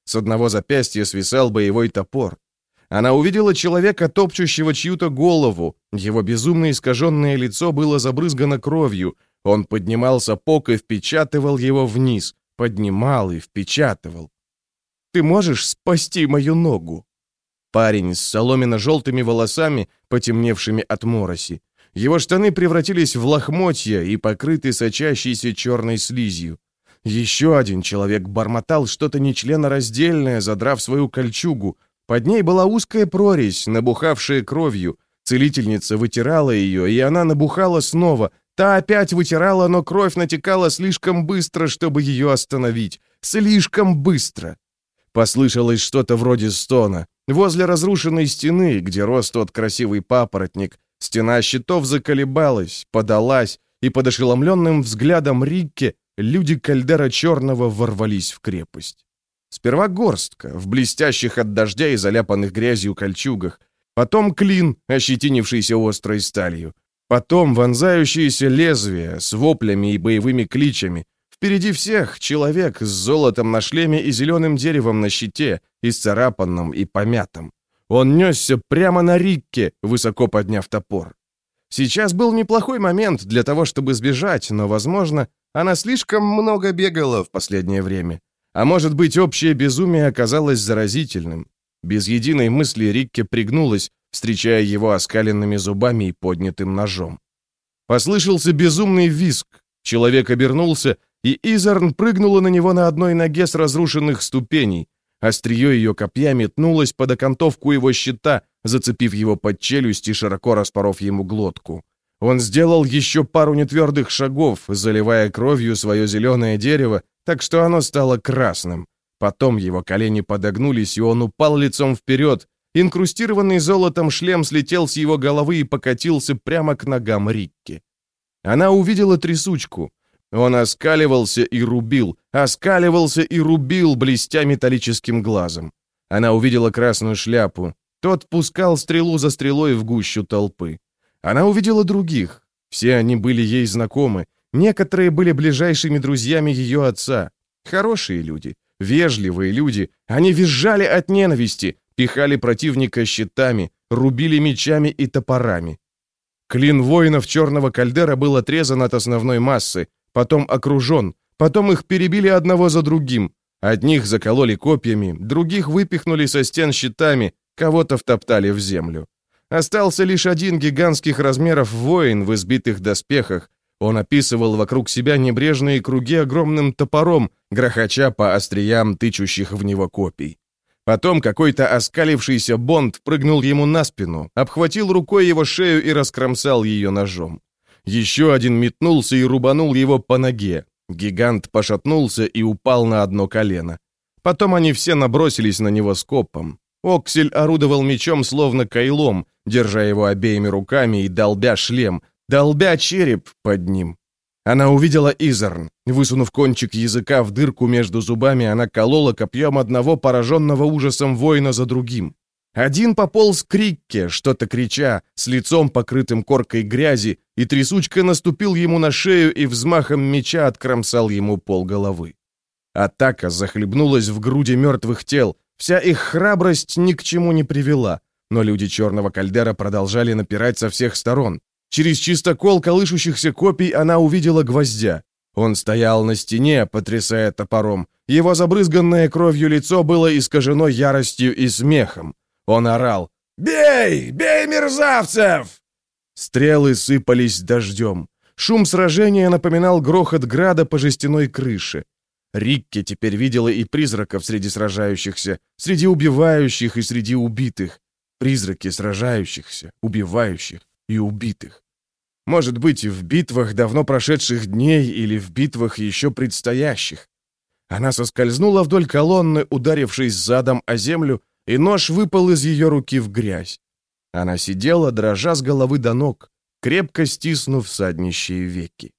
С одного запястья свисал боевой топор. Она увидела человека, топчущего чью-то голову. Его безумно искаженное лицо было забрызгано кровью. Он поднимал сапог и впечатывал его вниз. Поднимал и впечатывал. «Ты можешь спасти мою ногу?» Парень с соломенно-желтыми волосами, потемневшими от мороси. Его штаны превратились в лохмотья и покрыты сочащейся черной слизью. Еще один человек бормотал что-то нечленораздельное, задрав свою кольчугу. Под ней была узкая прорезь, набухавшая кровью. Целительница вытирала ее, и она набухала снова. Та опять вытирала, но кровь натекала слишком быстро, чтобы ее остановить. Слишком быстро. Послышалось что-то вроде стона. Возле разрушенной стены, где рос тот красивый папоротник, стена щитов заколебалась, подалась, и под ошеломленным взглядом Рикки люди Кальдера Черного ворвались в крепость. Сперва горстка, в блестящих от дождя и заляпанных грязью кольчугах, потом клин, ощетинившийся острой сталью, потом вонзающиеся лезвия с воплями и боевыми кличами. Впереди всех человек с золотом на шлеме и зеленым деревом на щите, исцарапанном и помятом. Он несся прямо на Рикки, высоко подняв топор. Сейчас был неплохой момент для того, чтобы сбежать, но, возможно, она слишком много бегала в последнее время. А может быть, общее безумие оказалось заразительным. Без единой мысли Рикки пригнулась, встречая его оскаленными зубами и поднятым ножом. Послышался безумный визг. Человек обернулся, и Изарн прыгнула на него на одной ноге с разрушенных ступеней. Острие ее копья метнулось под окантовку его щита, зацепив его под челюсть и широко распоров ему глотку. Он сделал еще пару нетвердых шагов, заливая кровью свое зеленое дерево, так что оно стало красным. Потом его колени подогнулись, и он упал лицом вперед. Инкрустированный золотом шлем слетел с его головы и покатился прямо к ногам Рикки. Она увидела трясучку. Он оскаливался и рубил, оскаливался и рубил, блестя металлическим глазом. Она увидела красную шляпу. Тот пускал стрелу за стрелой в гущу толпы. Она увидела других. Все они были ей знакомы. Некоторые были ближайшими друзьями ее отца. Хорошие люди, вежливые люди. Они визжали от ненависти, пихали противника щитами, рубили мечами и топорами. Клин воинов Черного Кальдера был отрезан от основной массы, потом окружен, потом их перебили одного за другим. Одних закололи копьями, других выпихнули со стен щитами, кого-то втоптали в землю. Остался лишь один гигантских размеров воин в избитых доспехах. Он описывал вокруг себя небрежные круги огромным топором, грохоча по остриям тычущих в него копий. Потом какой-то оскалившийся бонд прыгнул ему на спину, обхватил рукой его шею и раскромсал ее ножом. Еще один метнулся и рубанул его по ноге. Гигант пошатнулся и упал на одно колено. Потом они все набросились на него скопом. Оксель орудовал мечом словно кайлом, держа его обеими руками и долбя шлем, долбя череп под ним. Она увидела Изарн. Высунув кончик языка в дырку между зубами, она колола копьем одного пораженного ужасом воина за другим. Один пополз к Рикке, что-то крича, с лицом покрытым коркой грязи, и трясучка наступил ему на шею и взмахом меча откромсал ему полголовы. Атака захлебнулась в груди мертвых тел, вся их храбрость ни к чему не привела, но люди Черного Кальдера продолжали напирать со всех сторон. Через чистокол колышущихся копий она увидела гвоздя. Он стоял на стене, потрясая топором. Его забрызганное кровью лицо было искажено яростью и смехом. Он орал: «Бей! Бей мерзавцев!» Стрелы сыпались дождем. Шум сражения напоминал грохот града по жестяной крыше. Рикки теперь видела и призраков среди сражающихся, среди убивающих и среди убитых. Призраки сражающихся, убивающих и убитых. Может быть, в битвах давно прошедших дней или в битвах еще предстоящих. Она соскользнула вдоль колонны, ударившись задом о землю, и нож выпал из ее руки в грязь. Она сидела, дрожа с головы до ног, крепко стиснув саднищие веки.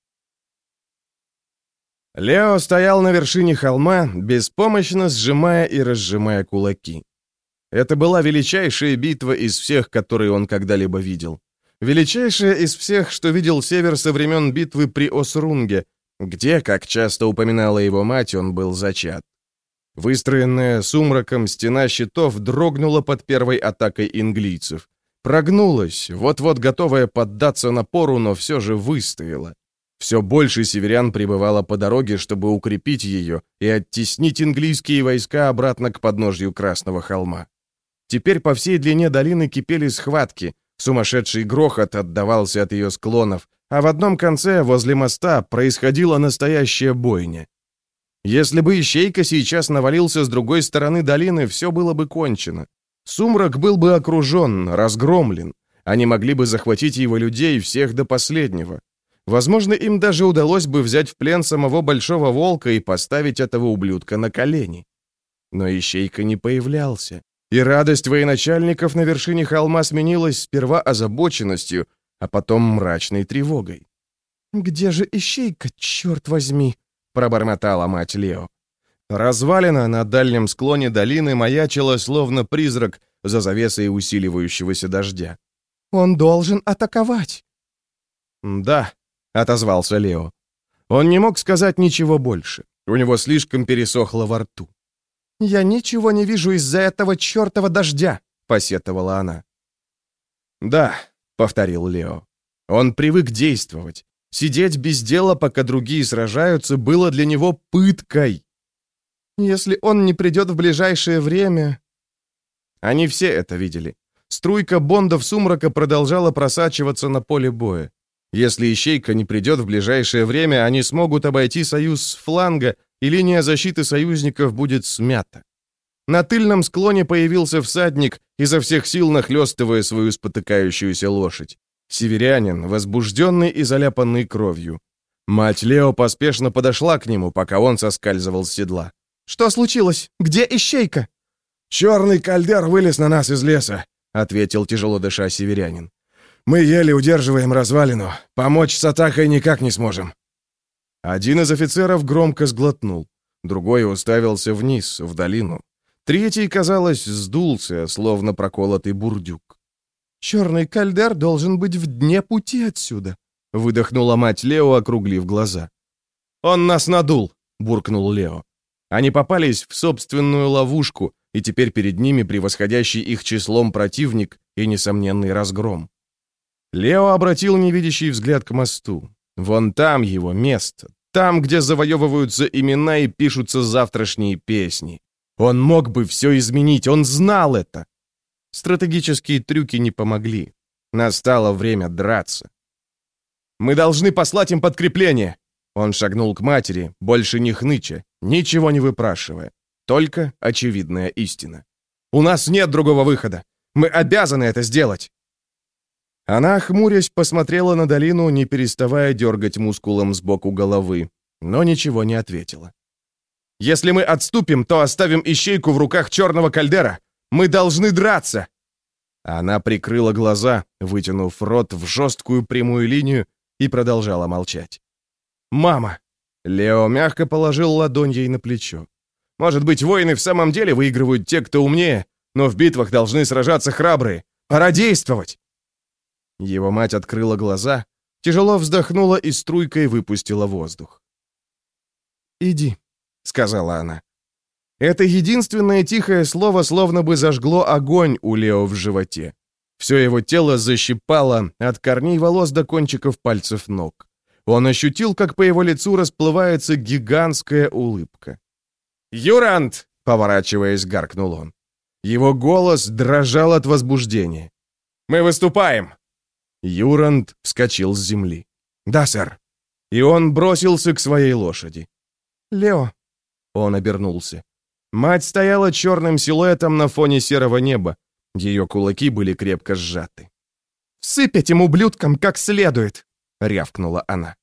Лео стоял на вершине холма, беспомощно сжимая и разжимая кулаки. Это была величайшая битва из всех, которые он когда-либо видел. Величайшая из всех, что видел Север со времен битвы при Осрунге, где, как часто упоминала его мать, он был зачат. Выстроенная сумраком стена щитов дрогнула под первой атакой инглийцев. Прогнулась, вот-вот готовая поддаться напору, но все же выстояла. Все больше северян прибывало по дороге, чтобы укрепить ее и оттеснить английские войска обратно к подножью Красного холма. Теперь по всей длине долины кипели схватки, сумасшедший грохот отдавался от ее склонов, а в одном конце, возле моста, происходила настоящая бойня. Если бы Ищейка сейчас навалился с другой стороны долины, все было бы кончено. Сумрак был бы окружен, разгромлен. Они могли бы захватить его людей, всех до последнего. Возможно, им даже удалось бы взять в плен самого Большого Волка и поставить этого ублюдка на колени. Но Ищейка не появлялся, и радость военачальников на вершине холма сменилась сперва озабоченностью, а потом мрачной тревогой. «Где же Ищейка, черт возьми?» — пробормотала мать Лео. Развалина на дальнем склоне долины маячила, словно призрак, за завесой усиливающегося дождя. «Он должен атаковать!» «Да», — отозвался Лео. Он не мог сказать ничего больше. У него слишком пересохло во рту. «Я ничего не вижу из-за этого чертова дождя», — посетовала она. «Да», — повторил Лео. Он привык действовать. Сидеть без дела, пока другие сражаются, было для него пыткой. «Если он не придет в ближайшее время...» Они все это видели. Струйка бондов сумрака продолжала просачиваться на поле боя. Если Ищейка не придет в ближайшее время, они смогут обойти союз с фланга, и линия защиты союзников будет смята. На тыльном склоне появился всадник, изо всех сил нахлестывая свою спотыкающуюся лошадь. Северянин, возбужденный и заляпанный кровью. Мать Лео поспешно подошла к нему, пока он соскальзывал с седла. «Что случилось? Где Ищейка?» «Черный кальдер вылез на нас из леса», — ответил тяжело дыша северянин. «Мы еле удерживаем развалину. Помочь с атакой никак не сможем». Один из офицеров громко сглотнул, другой уставился вниз, в долину. Третий, казалось, сдулся, словно проколотый бурдюк. «Черный кальдер должен быть в дне пути отсюда», — выдохнула мать Лео, округлив глаза. «Он нас надул», — буркнул Лео. Они попались в собственную ловушку, и теперь перед ними превосходящий их числом противник и несомненный разгром. Лео обратил невидящий взгляд к мосту. Вон там его место, там, где завоевываются имена и пишутся завтрашние песни. Он мог бы все изменить, он знал это. Стратегические трюки не помогли. Настало время драться. «Мы должны послать им подкрепление!» Он шагнул к матери, больше не хныча, ничего не выпрашивая. Только очевидная истина. «У нас нет другого выхода! Мы обязаны это сделать!» Она, хмурясь, посмотрела на долину, не переставая дергать мускулом сбоку головы, но ничего не ответила. «Если мы отступим, то оставим Ищейку в руках черного кальдера! Мы должны драться!» Она прикрыла глаза, вытянув рот в жесткую прямую линию, и продолжала молчать. «Мама!» Лео мягко положил ладонь ей на плечо. «Может быть, войны в самом деле выигрывают те, кто умнее, но в битвах должны сражаться храбрые. Пора действовать!» Его мать открыла глаза, тяжело вздохнула и струйкой выпустила воздух. «Иди», — сказала она. Это единственное тихое слово словно бы зажгло огонь у Лео в животе. Все его тело защипало от корней волос до кончиков пальцев ног. Он ощутил, как по его лицу расплывается гигантская улыбка. «Юрант!» — поворачиваясь, гаркнул он. Его голос дрожал от возбуждения. «Мы выступаем!» Юрант вскочил с земли. «Да, сэр». И он бросился к своей лошади. «Лео!» Он обернулся. Мать стояла черным силуэтом на фоне серого неба. Ее кулаки были крепко сжаты. «Всыпь этим ублюдкам как следует!» — рявкнула она.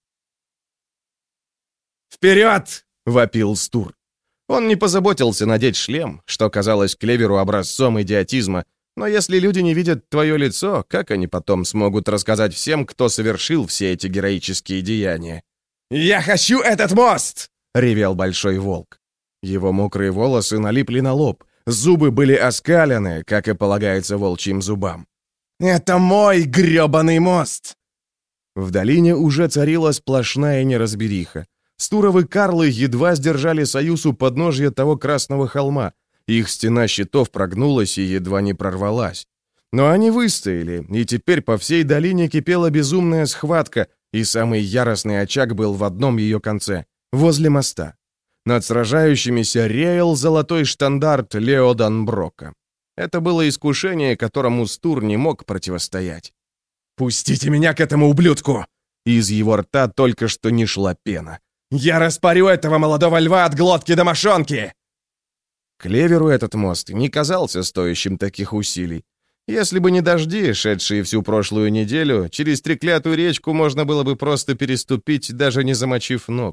«Вперед!» — вопил Стур. Он не позаботился надеть шлем, что казалось Клеверу образцом идиотизма, но если люди не видят твое лицо, как они потом смогут рассказать всем, кто совершил все эти героические деяния? «Я хочу этот мост!» — ревел Большой Волк. Его мокрые волосы налипли на лоб, зубы были оскалены, как и полагается волчьим зубам. «Это мой грёбаный мост!» В долине уже царила сплошная неразбериха. Стуровы карлы едва сдержали союз у подножья того красного холма. Их стена щитов прогнулась и едва не прорвалась. Но они выстояли, и теперь по всей долине кипела безумная схватка, и самый яростный очаг был в одном ее конце, возле моста. Над сражающимися реял золотой штандарт Лео Данброка. Это было искушение, которому Стур не мог противостоять. «Пустите меня к этому ублюдку!» Из его рта только что не шла пена. «Я распорю этого молодого льва от глотки до мошонки!» Клеверу этот мост не казался стоящим таких усилий. Если бы не дожди, шедшие всю прошлую неделю, через треклятую речку можно было бы просто переступить, даже не замочив ног.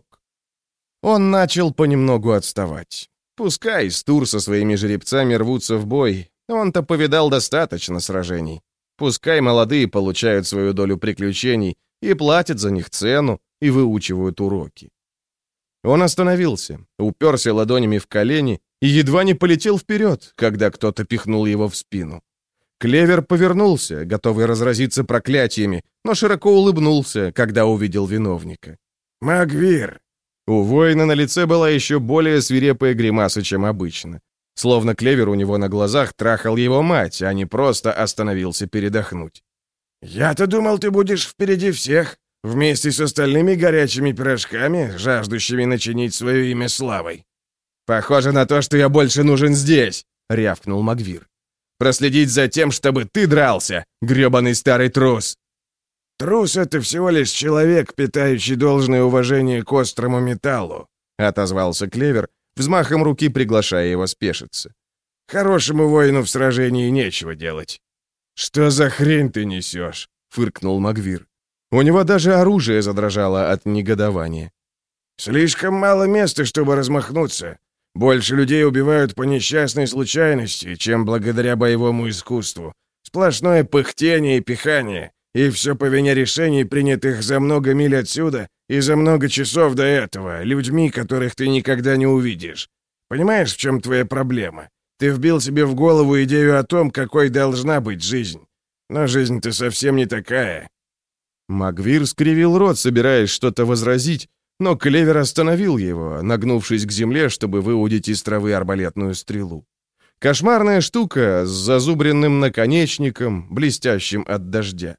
Он начал понемногу отставать. Пускай Стур со своими жеребцами рвутся в бой, он-то повидал достаточно сражений. Пускай молодые получают свою долю приключений и платят за них цену, и выучивают уроки. Он остановился, уперся ладонями в колени и едва не полетел вперед, когда кто-то пихнул его в спину. Клевер повернулся, готовый разразиться проклятиями, но широко улыбнулся, когда увидел виновника. «Магвир!» У воина на лице была еще более свирепая гримаса, чем обычно. Словно Клевер у него на глазах трахал его мать, а не просто остановился передохнуть. «Я-то думал, ты будешь впереди всех, вместе с остальными горячими пирожками, жаждущими начинить свое имя славой». «Похоже на то, что я больше нужен здесь», — рявкнул Магвир. «Проследить за тем, чтобы ты дрался, грёбаный старый трус!» «Трус — это всего лишь человек, питающий должное уважение к острому металлу», — отозвался Клевер, взмахом руки приглашая его спешиться. «Хорошему воину в сражении нечего делать». «Что за хрень ты несешь?» — фыркнул Магвир. У него даже оружие задрожало от негодования. «Слишком мало места, чтобы размахнуться. Больше людей убивают по несчастной случайности, чем благодаря боевому искусству. Сплошное пыхтение и пихание, и все по вине решений, принятых за много миль отсюда и за много часов до этого, людьми, которых ты никогда не увидишь. Понимаешь, в чем твоя проблема? Ты вбил себе в голову идею о том, какой должна быть жизнь. Но жизнь-то совсем не такая». Магвир скривил рот, собираясь что-то возразить, но Клевер остановил его, нагнувшись к земле, чтобы выудить из травы арбалетную стрелу. Кошмарная штука с зазубренным наконечником, блестящим от дождя.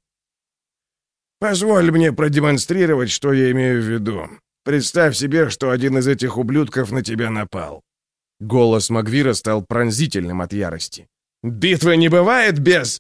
«Позволь мне продемонстрировать, что я имею в виду. Представь себе, что один из этих ублюдков на тебя напал». Голос Магвира стал пронзительным от ярости. «Битвы не бывает без...»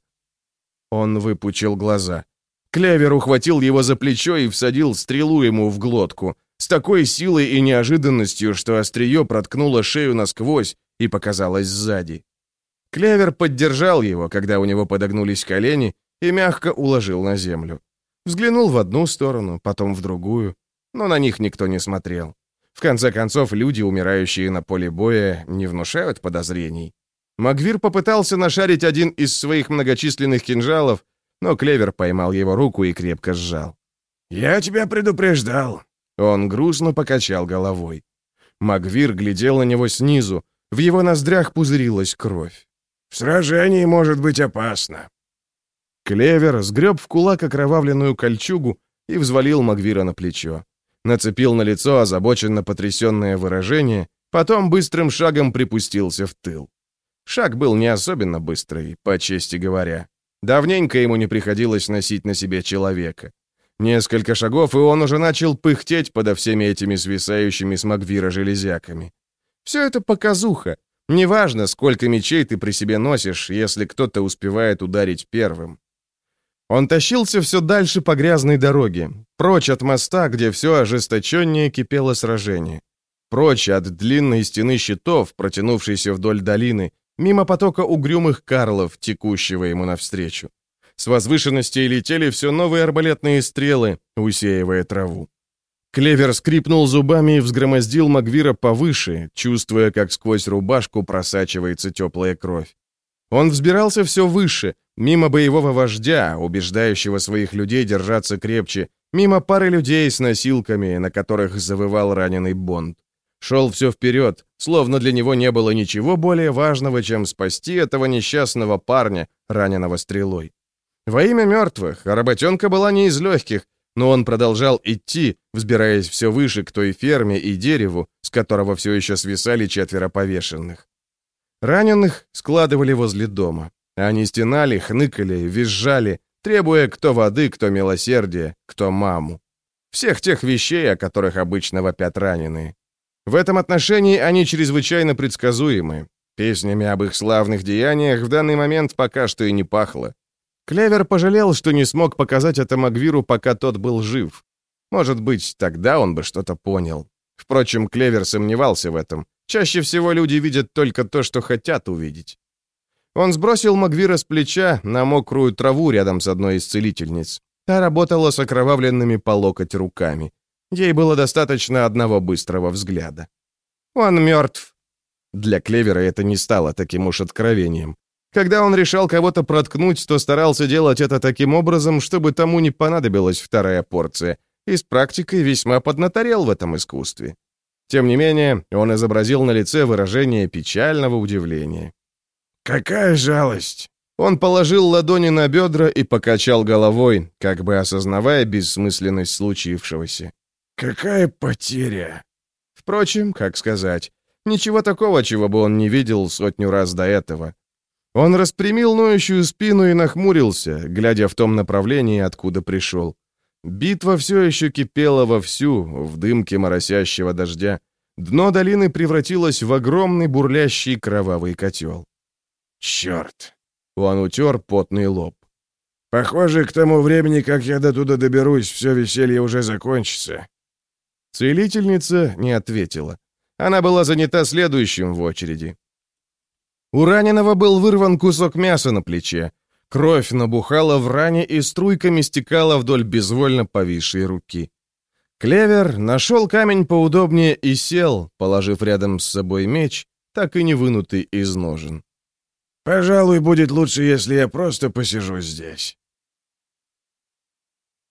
Он выпучил глаза. Клевер ухватил его за плечо и всадил стрелу ему в глотку, с такой силой и неожиданностью, что острие проткнуло шею насквозь и показалось сзади. Клевер поддержал его, когда у него подогнулись колени, и мягко уложил на землю. Взглянул в одну сторону, потом в другую, но на них никто не смотрел. В конце концов, люди, умирающие на поле боя, не внушают подозрений. Магвир попытался нашарить один из своих многочисленных кинжалов, но Клевер поймал его руку и крепко сжал. «Я тебя предупреждал». Он грустно покачал головой. Магвир глядел на него снизу, в его ноздрях пузырилась кровь. «В сражении может быть опасно». Клевер сгреб в кулак окровавленную кольчугу и взвалил Магвира на плечо. Нацепил на лицо озабоченно потрясенное выражение, потом быстрым шагом припустился в тыл. Шаг был не особенно быстрый, по чести говоря. Давненько ему не приходилось носить на себе человека. Несколько шагов, и он уже начал пыхтеть подо всеми этими свисающими с Магвира железяками. Все это показуха. Неважно, сколько мечей ты при себе носишь, если кто-то успевает ударить первым. Он тащился все дальше по грязной дороге, прочь от моста, где все ожесточеннее кипело сражение. Прочь от длинной стены щитов, протянувшейся вдоль долины, мимо потока угрюмых карлов, текущего ему навстречу. С возвышенностей летели все новые арбалетные стрелы, усеивая траву. Клевер скрипнул зубами и взгромоздил Магвира повыше, чувствуя, как сквозь рубашку просачивается теплая кровь. Он взбирался все выше, мимо боевого вождя, убеждающего своих людей держаться крепче, мимо пары людей с носилками, на которых завывал раненый Бонд. Шел все вперед, словно для него не было ничего более важного, чем спасти этого несчастного парня, раненого стрелой. Во имя мертвых, а работенка была не из легких, но он продолжал идти, взбираясь все выше к той ферме и дереву, с которого все еще свисали четверо повешенных. Раненых складывали возле дома. Они стенали, хныкали, визжали, требуя кто воды, кто милосердия, кто маму. Всех тех вещей, о которых обычно вопят раненые. В этом отношении они чрезвычайно предсказуемы. Песнями об их славных деяниях в данный момент пока что и не пахло. Клевер пожалел, что не смог показать это Магвиру, пока тот был жив. Может быть, тогда он бы что-то понял. Впрочем, Клевер сомневался в этом. Чаще всего люди видят только то, что хотят увидеть. Он сбросил Магвира с плеча на мокрую траву рядом с одной из целительниц. Та работала с окровавленными по локоть руками. Ей было достаточно одного быстрого взгляда. «Он мертв». Для Клевера это не стало таким уж откровением. Когда он решал кого-то проткнуть, то старался делать это таким образом, чтобы тому не понадобилась вторая порция, и с практикой весьма поднаторел в этом искусстве. Тем не менее, он изобразил на лице выражение печального удивления. «Какая жалость!» Он положил ладони на бедра и покачал головой, как бы осознавая бессмысленность случившегося. «Какая потеря!» Впрочем, как сказать, ничего такого, чего бы он не видел сотню раз до этого. Он распрямил ноющую спину и нахмурился, глядя в том направлении, откуда пришел. Битва все еще кипела вовсю, в дымке моросящего дождя. Дно долины превратилось в огромный бурлящий кровавый котел. «Черт!» Он утер потный лоб. «Похоже, к тому времени, как я до туда доберусь, все веселье уже закончится». Целительница не ответила. Она была занята следующим в очереди. У раненого был вырван кусок мяса на плече. Кровь набухала в ране и струйками стекала вдоль безвольно повисшей руки. Клевер нашел камень поудобнее и сел, положив рядом с собой меч, так и не вынутый из ножен. «Пожалуй, будет лучше, если я просто посижу здесь».